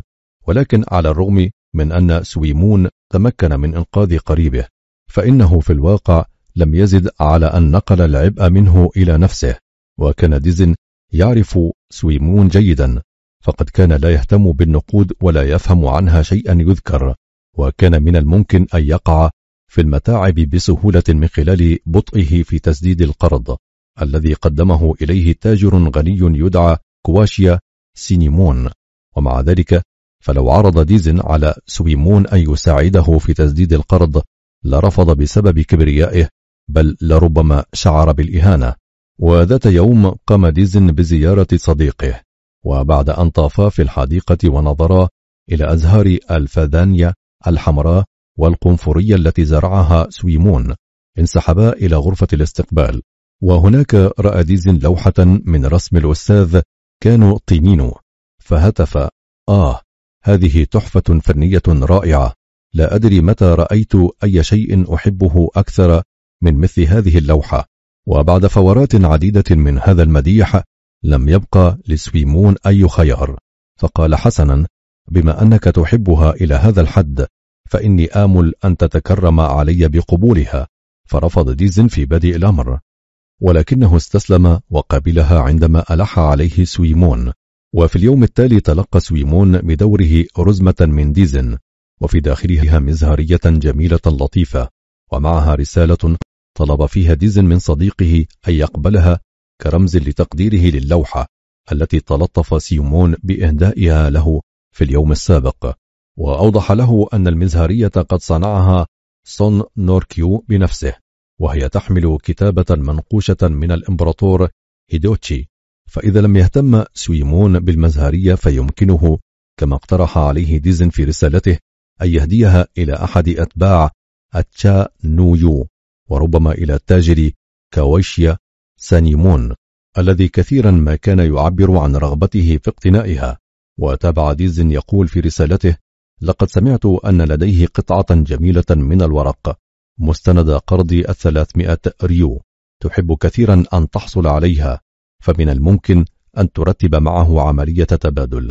ولكن على الرغم من أن سويمون تمكن من إنقاذ قريبه، فإنه في الواقع لم يزد على أن نقل العبء منه إلى نفسه. وكان ديزن يعرف سويمون جيدا، فقد كان لا يهتم بالنقود ولا يفهم عنها شيئا يذكر، وكان من الممكن أن يقع في المتاعب بسهولة من خلال بطئه في تسديد القرض الذي قدمه إليه تاجر غني يدعى كواشيا سينيمون. ومع ذلك فلو عرض ديزن على سويمون أن يساعده في تسديد القرض لرفض بسبب كبريائه، بل لربما شعر بالإهانة. وذات يوم قام ديزن بزيارة صديقه، وبعد أن طافا في الحديقة ونظرا إلى أزهار الفاذانيا الحمراء والقنفرية التي زرعها سويمون، انسحبا إلى غرفة الاستقبال، وهناك رأى ديزن لوحة من رسم الأستاذ كانو طينينو، فهتف: آه، هذه تحفة فنية رائعة، لا أدري متى رأيت أي شيء أحبه أكثر من مثل هذه اللوحة. وبعد فورات عديدة من هذا المديح لم يبقى لسويمون أي خيار، فقال: حسنا، بما أنك تحبها إلى هذا الحد فإني آمل أن تتكرم علي بقبولها. فرفض ديزن في بادئ الأمر، ولكنه استسلم وقبلها عندما ألح عليه سويمون. وفي اليوم التالي تلقى سويمون بدوره رزمة من ديزن، وفي داخلها مزهرية جميلة لطيفة، ومعها رسالة طلب فيها ديزن من صديقه أن يقبلها كرمز لتقديره للوحة التي تلطف سيمون بإهدائها له في اليوم السابق. وأوضح له أن المزهرية قد صنعها سون نوركيو بنفسه، وهي تحمل كتابة منقوشة من الإمبراطور هيدوتشي، فإذا لم يهتم سويمون بالمزهرية فيمكنه، كما اقترح عليه ديزن في رسالته، أن يهديها إلى أحد أتباع أتشا نويو، وربما إلى التاجر كويشيا سانيمون الذي كثيرا ما كان يعبر عن رغبته في اقتنائها. وتابع ديزن يقول في رسالته: لقد سمعت أن لديه قطعة جميلة من الورق مستند قرض الثلاثمائة ريو، تحب كثيرا أن تحصل عليها، فمن الممكن أن ترتب معه عملية تبادل.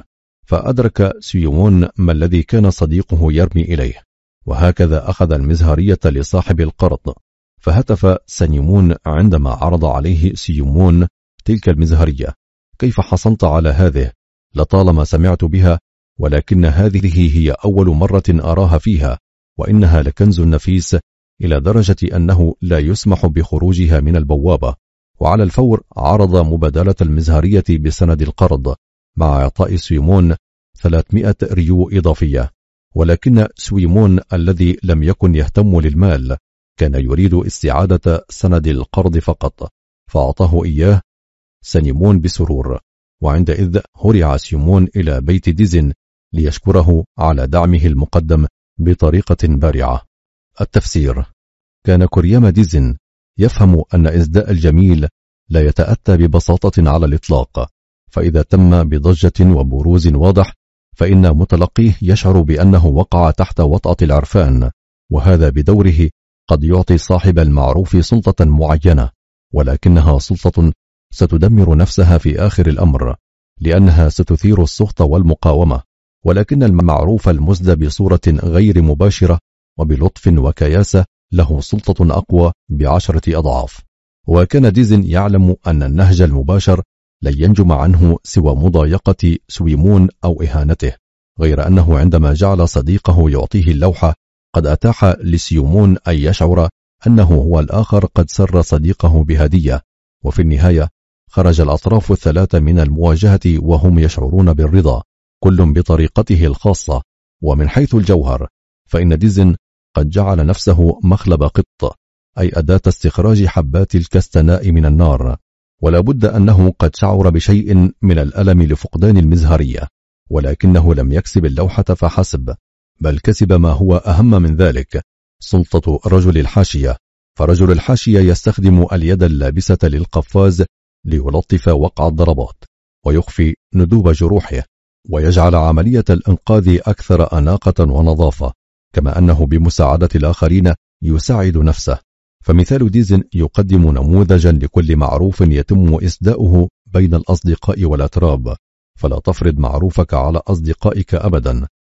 فأدرك سيمون ما الذي كان صديقه يرمي إليه، وهكذا أخذ المزهرية لصاحب القرض. فهتف سانيمون عندما عرض عليه سيمون تلك المزهرية: كيف حصلت على هذه؟ لطالما سمعت بها، ولكن هذه هي أول مرة أراها فيها، وإنها لكنز نفيس إلى درجة أنه لا يسمح بخروجها من البوابة. وعلى الفور عرض مبادلة المزهرية بسند القرض مع إعطاء سويمون ثلاثمائة ريو إضافية، ولكن سويمون الذي لم يكن يهتم للمال كان يريد استعادة سند القرض فقط، فأعطاه إياه سانيمون بسرور. وعندئذ هرع سيمون إلى بيت ديزن ليشكره على دعمه المقدم بطريقة بارعة. التفسير: كان كورياما ديزن يفهم أن إسداء الجميل لا يتأتى ببساطة على الإطلاق، فإذا تم بضجة وبروز واضح فإن متلقيه يشعر بأنه وقع تحت وطأة العرفان، وهذا بدوره قد يعطي صاحب المعروف سلطة معينة، ولكنها سلطة ستدمر نفسها في آخر الأمر، لأنها ستثير السخط والمقاومة. ولكن المعروف المسدى بصورة غير مباشرة وبلطف وكياسة له سلطة أقوى بعشرة أضعاف. وكان ديزن يعلم أن النهج المباشر لن ينجم عنه سوى مضايقة سويمون أو إهانته، غير أنه عندما جعل صديقه يعطيه اللوحة قد أتاح لسيمون أن يشعر أنه هو الآخر قد سر صديقه بهدية. وفي النهاية خرج الأطراف الثلاثة من المواجهة وهم يشعرون بالرضا، كل بطريقته الخاصة. ومن حيث الجوهر فإن ديزن قد جعل نفسه مخلب قط، أي أداة استخراج حبات الكستناء من النار، ولا بد أنه قد شعر بشيء من الألم لفقدان المزهرية، ولكنه لم يكسب اللوحة فحسب، بل كسب ما هو أهم من ذلك: سلطة رجل الحاشية. فرجل الحاشية يستخدم اليد اللابسة للقفاز ليلطف وقع الضربات ويخفي ندوب جروحه، ويجعل عملية الإنقاذ أكثر أناقة ونظافة، كما أنه بمساعدة الآخرين يساعد نفسه. فمثال ديزن يقدم نموذجا لكل معروف يتم إسداؤه بين الأصدقاء والأتراب، فلا تفرض معروفك على أصدقائك أبدا،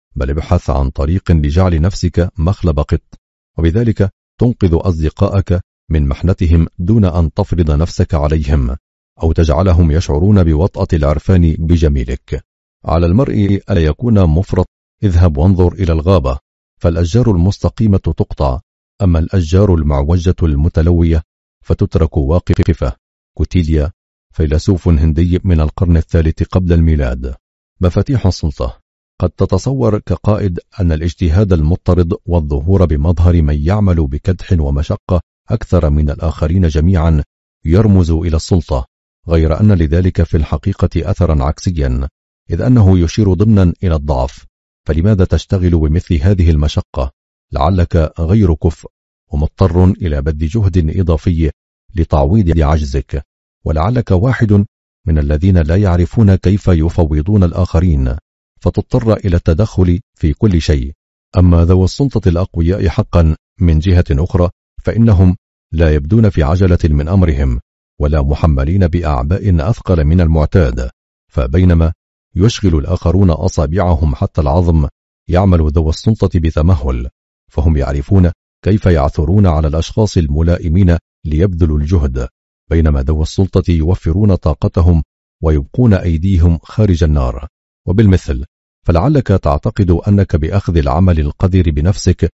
بل ابحث عن طريق لجعل نفسك مخلب قط، وبذلك تنقذ أصدقائك من محنتهم دون أن تفرض نفسك عليهم أو تجعلهم يشعرون بوطأة العرفان بجميلك. على المرء ألا يكون مفرط. اذهب وانظر إلى الغابة، فالأشجار المستقيمة تقطع، أما الأشجار المعوجة المتلوية فتترك واقفة. كوتيليا، فيلسوف هندي من القرن الثالث قبل الميلاد. مفاتيح السلطة. قد تتصور كقائد أن الاجتهاد المضطرد والظهور بمظهر من يعمل بكدح ومشقة أكثر من الآخرين جميعا يرمز إلى السلطة، غير أن لذلك في الحقيقة أثرا عكسيا، إذ أنه يشير ضمنا إلى الضعف. فلماذا تشتغل بمثل هذه المشقة؟ لعلك غير كفء ومضطر إلى بذل جهد إضافي لتعويض عجزك، ولعلك واحد من الذين لا يعرفون كيف يفوضون الآخرين، فتضطر إلى التدخل في كل شيء. أما ذوي السلطة الأقوياء حقا من جهة أخرى فإنهم لا يبدون في عجلة من أمرهم، ولا محملين بأعباء أثقل من المعتاد. فبينما يشغل الآخرون أصابعهم حتى العظم، يعمل ذوي السلطة بتمهل، فهم يعرفون كيف يعثرون على الأشخاص الملائمين ليبذلوا الجهد، بينما ذوي السلطة يوفرون طاقتهم ويبقون أيديهم خارج النار. وبالمثل فلعلك تعتقد أنك بأخذ العمل القذر بنفسك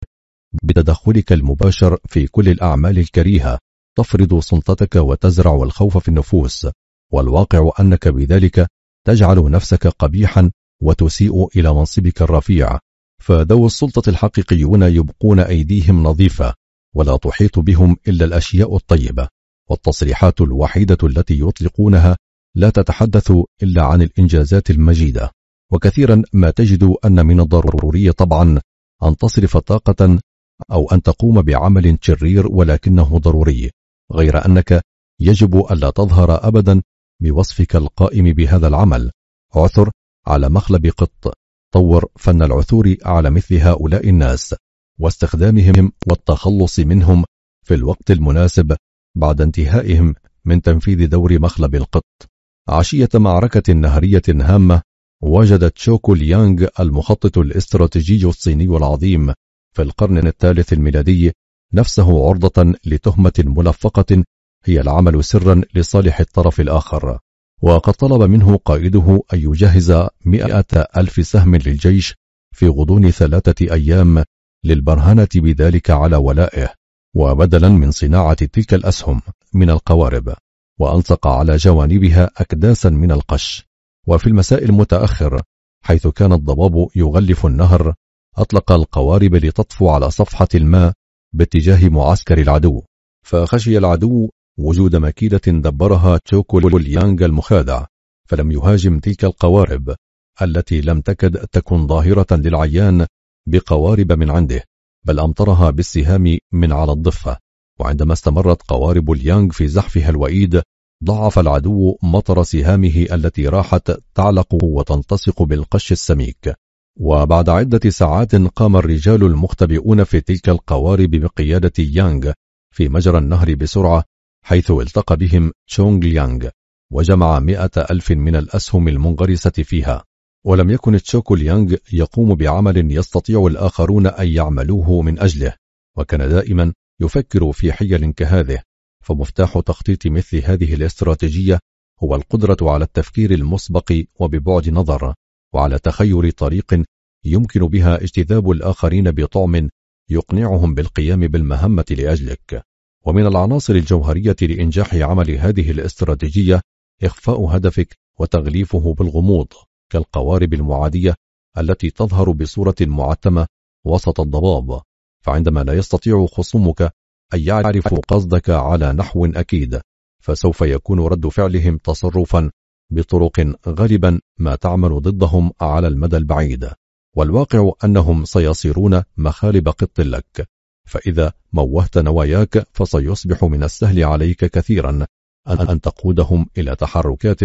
بتدخلك المباشر في كل الأعمال الكريهة تفرض سلطتك وتزرع الخوف في النفوس، والواقع أنك بذلك تجعل نفسك قبيحا وتسيء إلى منصبك الرفيع. فذوي السلطة الحقيقيون يبقون أيديهم نظيفة، ولا تحيط بهم إلا الأشياء الطيبة، والتصريحات الوحيدة التي يطلقونها لا تتحدث إلا عن الإنجازات المجيدة. وكثيرا ما تجد أن من الضروري طبعا أن تصرف طاقة أو أن تقوم بعمل شرير ولكنه ضروري، غير أنك يجب ألا تظهر أبدا بوصفك القائم بهذا العمل. عثر على مخلب قط. طور فن العثور على مثل هؤلاء الناس واستخدامهم والتخلص منهم في الوقت المناسب بعد انتهائهم من تنفيذ دور مخلب القط. عشية معركة نهرية هامة وجد تشوكو ليانغ المخطط الاستراتيجي الصيني العظيم في القرن الثالث الميلادي نفسه عرضة لتهمة ملفقة هي العمل سرا لصالح الطرف الآخر، وقد طلب منه قائده أن يجهز مئة ألف سهم للجيش في غضون ثلاثة أيام للبرهنة بذلك على ولائه، وبدلا من صناعة تلك الأسهم من القوارب، وألصق على جوانبها أكداسا من القش. وفي المساء المتأخر حيث كان الضباب يغلف النهر أطلق القوارب لتطفو على صفحة الماء باتجاه معسكر العدو، فخشي العدو وجود مكيدة دبرها تشوكو ليانغ المخادع، فلم يهاجم تلك القوارب التي لم تكد تكن ظاهرة للعيان بقوارب من عنده، بل أمطرها بالسهام من على الضفة. وعندما استمرت قوارب ليانغ في زحفها الوئيد ضعف العدو مطر سهامه التي راحت تعلق وتلتصق بالقش السميك. وبعد عدة ساعات قام الرجال المختبئون في تلك القوارب بقيادة يانغ في مجرى النهر بسرعة، حيث التقى بهم تشونغ ليانغ وجمع مئة ألف من الأسهم المنغرسة فيها. ولم يكن تشوكو ليانغ يقوم بعمل يستطيع الآخرون أن يعملوه من أجله، وكان دائما يفكر في حيل كهذه. فمفتاح تخطيط مثل هذه الاستراتيجية هو القدرة على التفكير المسبق وببعد نظر، وعلى تخيل طريق يمكن بها اجتذاب الآخرين بطعم يقنعهم بالقيام بالمهمة لأجلك. ومن العناصر الجوهرية لإنجاح عمل هذه الاستراتيجية إخفاء هدفك وتغليفه بالغموض، كالقوارب المعادية التي تظهر بصورة معتمة وسط الضباب، فعندما لا يستطيع خصومك أن يعرفوا قصدك على نحو أكيد، فسوف يكون رد فعلهم تصرفا بطرق غالبا ما تعمل ضدهم على المدى البعيد. والواقع أنهم سيصيرون مخالب قط لك، فإذا موهت نواياك فسيصبح من السهل عليك كثيرا أن تقودهم إلى تحركات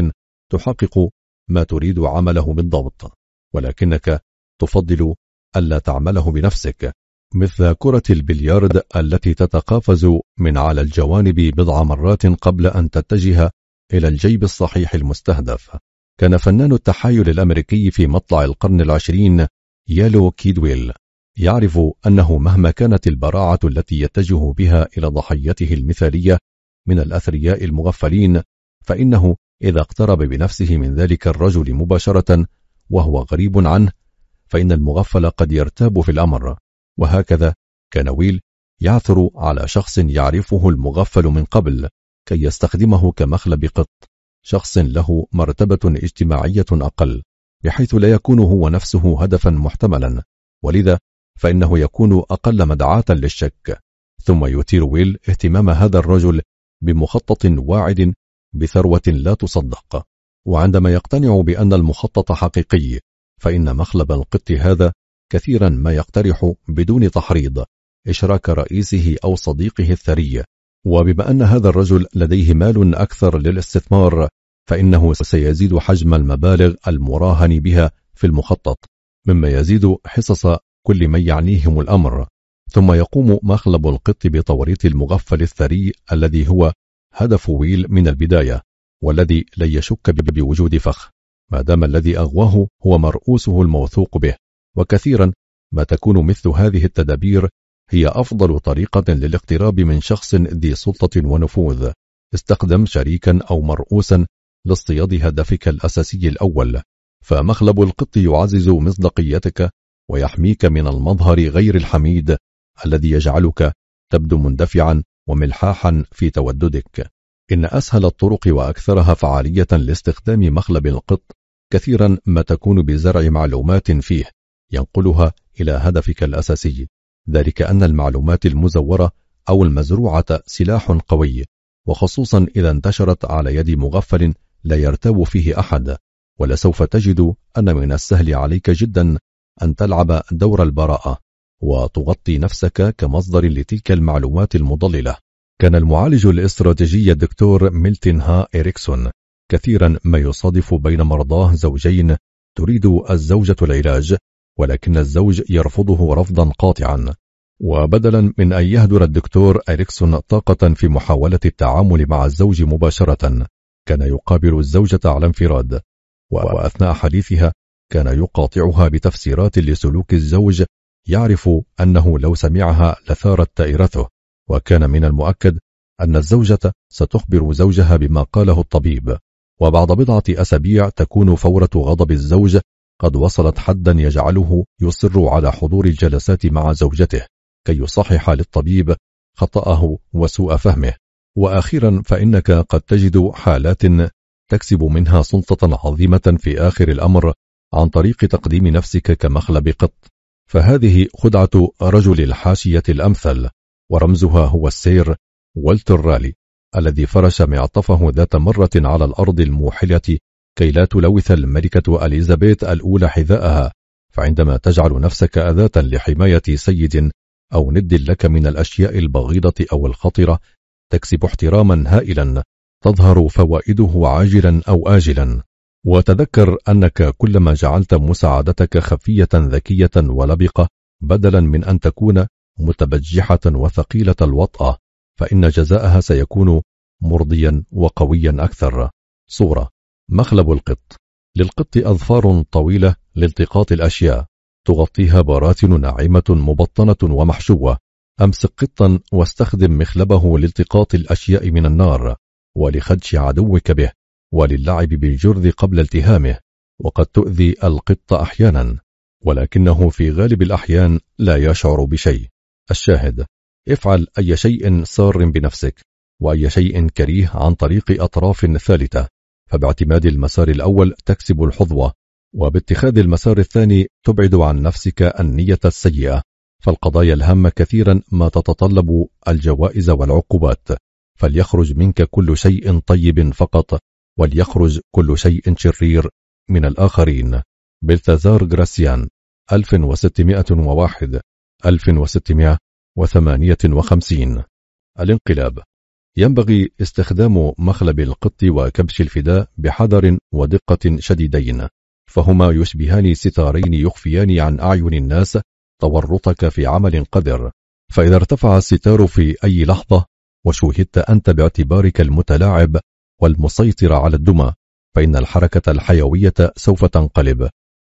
تحقق ما تريد عمله بالضبط، ولكنك تفضل ألا تعمله بنفسك، مثل كرة البليارد التي تتقافز من على الجوانب بضع مرات قبل أن تتجه إلى الجيب الصحيح المستهدف. كان فنان التحايل الأمريكي في مطلع القرن العشرين يالو كيدويل يعرف أنه مهما كانت البراعة التي يتجه بها إلى ضحيته المثالية من الأثرياء المغفلين، فإنه إذا اقترب بنفسه من ذلك الرجل مباشرة وهو غريب عنه، فإن المغفل قد يرتاب في الأمر. وهكذا كان ويل يعثر على شخص يعرفه المغفل من قبل كي يستخدمه كمخلب قط، شخص له مرتبة اجتماعية أقل، بحيث لا يكون هو نفسه هدفا محتملا، ولذا فإنه يكون أقل مدعاة للشك. ثم يثير ويل اهتمام هذا الرجل بمخطط واعد بثروة لا تصدق، وعندما يقتنع بأن المخطط حقيقي، فإن مخلب القط هذا كثيرا ما يقترح بدون تحريض إشراك رئيسه أو صديقه الثري. وبما أن هذا الرجل لديه مال أكثر للاستثمار، فإنه سيزيد حجم المبالغ المراهن بها في المخطط، مما يزيد حصص كل من يعنيهم الأمر. ثم يقوم مخلب القط بتوريط المغفل الثري الذي هو هدف ويل من البداية، والذي لا يشك بوجود فخ، ما دام الذي أغواه هو مرؤوسه الموثوق به. وكثيرا ما تكون مثل هذه التدابير هي أفضل طريقة للاقتراب من شخص ذي سلطة ونفوذ. استخدم شريكا أو مرؤوسا لاصطياد هدفك الأساسي الأول، فمخلب القط يعزز مصداقيتك ويحميك من المظهر غير الحميد الذي يجعلك تبدو مندفعا وملحاحا في توددك. إن أسهل الطرق وأكثرها فعالية لاستخدام مخلب القط كثيرا ما تكون بزرع معلومات فيه ينقلها إلى هدفك الأساسي، ذلك أن المعلومات المزورة أو المزروعة سلاح قوي، وخصوصا إذا انتشرت على يد مغفل لا يرتاب فيه أحد. ولسوف تجد أن من السهل عليك جدا أن تلعب دور البراءة وتغطي نفسك كمصدر لتلك المعلومات المضللة. كان المعالج الاستراتيجي الدكتور ميلتون ها إريكسون كثيرا ما يصادف بين مرضاه زوجين تريد الزوجة العلاج، ولكن الزوج يرفضه رفضا قاطعا. وبدلا من أن يهدر الدكتور إريكسون طاقة في محاولة التعامل مع الزوج مباشرة، كان يقابل الزوجة على انفراد، وأثناء حديثها كان يقاطعها بتفسيرات لسلوك الزوج يعرف أنه لو سمعها لثارت تائرته. وكان من المؤكد أن الزوجة ستخبر زوجها بما قاله الطبيب، وبعد بضعة أسابيع تكون فورة غضب الزوج قد وصلت حدا يجعله يصر على حضور الجلسات مع زوجته كي يصحح للطبيب خطأه وسوء فهمه. وأخيرا فإنك قد تجد حالات تكسب منها سلطة عظيمة في آخر الأمر عن طريق تقديم نفسك كمخلب قط. فهذه خدعة رجل الحاشية الأمثل، ورمزها هو السير والتر رالي الذي فرش معطفه ذات مرة على الأرض الموحلة كي لا تلوث الملكة إليزابيث الأولى حذاءها. فعندما تجعل نفسك أداة لحماية سيد أو ند لك من الأشياء البغيضة أو الخطرة، تكسب احتراما هائلا تظهر فوائده عاجلا أو آجلا. وتذكر أنك كلما جعلت مساعدتك خفية ذكية ولبقة بدلا من أن تكون متبجحة وثقيلة الوطأة، فإن جزاءها سيكون مرضيا وقويا أكثر. صورة: مخلب القط. للقط أظفار طويلة لالتقاط الأشياء، تغطيها براتن ناعمة مبطنة ومحشوة. أمسك قطا واستخدم مخلبه لالتقاط الأشياء من النار، ولخدش عدوك به، وللعب بالجرذ قبل التهامه. وقد تؤذي القط أحيانا، ولكنه في غالب الأحيان لا يشعر بشيء. الشاهد: افعل أي شيء سار بنفسك وأي شيء كريه عن طريق أطراف ثالثة، فباعتماد المسار الأول تكسب الحظوة، وباتخاذ المسار الثاني تبعد عن نفسك النية السيئة. فالقضايا الهامة كثيرا ما تتطلب الجوائز والعقوبات، فليخرج منك كل شيء طيب فقط، وليخرج كل شيء شرير من الآخرين. بلتازار غراسيان، ألف وستمائة وواحد ألف وستمائة وثمانية وخمسين. الانقلاب. ينبغي استخدام مخلب القط وكبش الفداء بحذر ودقة شديدين، فهما يشبهان ستارين يخفيان عن أعين الناس تورطك في عمل قذر. فإذا ارتفع الستار في أي لحظة وشوهدت أنت باعتبارك المتلاعب والمسيطر على الدمى، فإن الحركة الحيوية سوف تنقلب،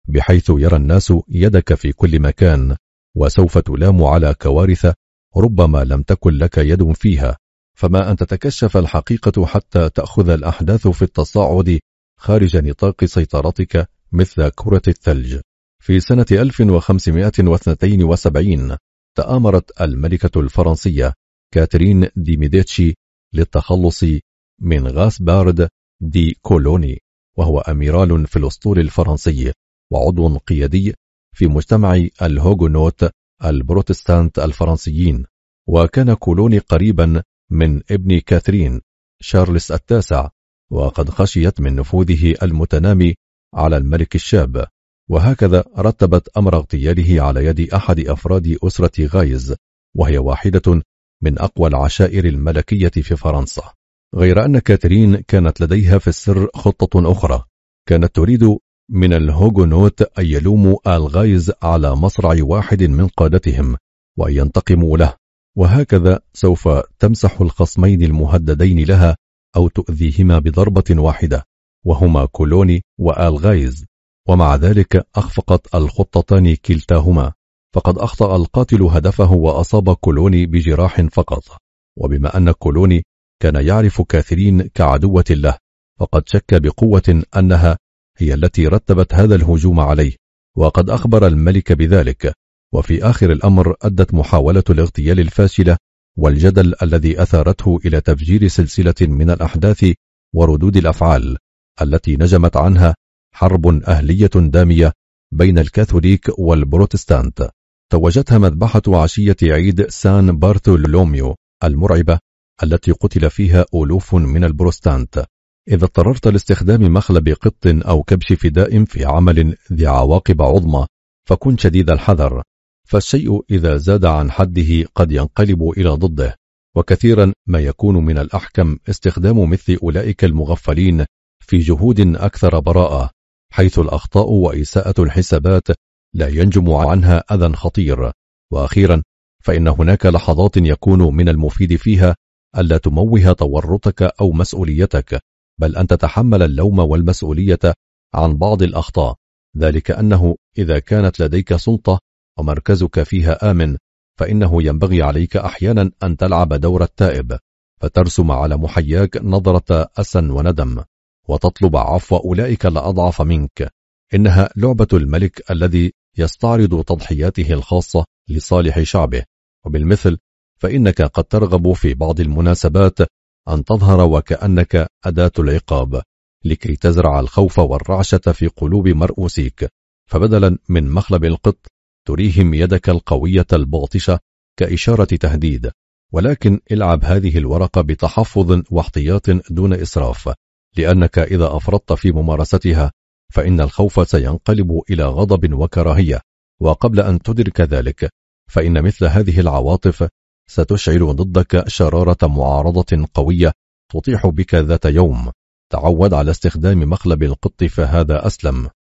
بحيث يرى الناس يدك في كل مكان، وسوف تلام على كوارث ربما لم تكن لك يد فيها، فما أن تتكشف الحقيقة حتى تأخذ الأحداث في التصاعد خارج نطاق سيطرتك مثل كرة الثلج. في سنة ألف وخمسمائة واثنين وسبعين تآمرت الملكة الفرنسية كاترين دي ميديتشي للتخلص من غاسبارد دي كولوني، وهو أميرال في الأسطول الفرنسي وعضو قيادي في مجتمع الهوغونوت البروتستانت الفرنسيين. وكان كولوني قريبا من ابن كاثرين شارلز التاسع، وقد خشيت من نفوذه المتنامي على الملك الشاب، وهكذا رتبت أمر اغتياله على يد أحد أفراد أسرة غايز، وهي واحدة من أقوى العشائر الملكية في فرنسا. غير أن كاثرين كانت لديها في السر خطة أخرى، كانت تريد من الهوغونوت أن يلوموا الغايز على مصرع واحد من قادتهم وأن ينتقموا له، وهكذا سوف تمسح الخصمين المهددين لها أو تؤذيهما بضربة واحدة، وهما كولوني والغايز. ومع ذلك أخفقت الخطتان كلتاهما، فقد أخطأ القاتل هدفه وأصاب كولوني بجراح فقط. وبما أن كولوني كان يعرف كاثرين كعدوة له، فقد شك بقوة أنها هي التي رتبت هذا الهجوم عليه، وقد أخبر الملك بذلك. وفي آخر الأمر أدت محاولة الاغتيال الفاشلة والجدل الذي أثارته إلى تفجير سلسلة من الأحداث وردود الأفعال التي نجمت عنها حرب أهلية دامية بين الكاثوليك والبروتستانت، توجتها مذبحة عشية عيد سان بارثولوميو المرعبة التي قتل فيها ألوف من البروتستانت. إذا اضطررت لاستخدام مخلب قط أو كبش فداء في عمل ذي عواقب عظمى فكن شديد الحذر، فالشيء إذا زاد عن حده قد ينقلب إلى ضده، وكثيرا ما يكون من الأحكم استخدام مثل أولئك المغفلين في جهود أكثر براءة، حيث الأخطاء وإساءة الحسابات لا ينجم عنها أذى خطير. وأخيرا فإن هناك لحظات يكون من المفيد فيها ألا تموه تورطك أو مسؤوليتك، بل أن تتحمل اللوم والمسؤولية عن بعض الأخطاء، ذلك أنه إذا كانت لديك سلطة ومركزك فيها آمن، فإنه ينبغي عليك أحيانا أن تلعب دور التائب، فترسم على محياك نظرة أسى وندم، وتطلب عفو أولئك الأضعف منك. إنها لعبة الملك الذي يستعرض تضحياته الخاصة لصالح شعبه، وبالمثل فإنك قد ترغب في بعض المناسبات أن تظهر وكأنك أداة العقاب لكي تزرع الخوف والرعشة في قلوب مرؤوسيك، فبدلا من مخلب القط تريهم يدك القوية الباطشة كإشارة تهديد، ولكن العب هذه الورقة بتحفظ واحتياط دون إسراف، لأنك إذا أفرطت في ممارستها فإن الخوف سينقلب إلى غضب وكراهية، وقبل أن تدرك ذلك فإن مثل هذه العواطف ستشعل ضدك شرارة معارضة قوية تطيح بك ذات يوم. تعود على استخدام مخلب القط فهذا أسلم.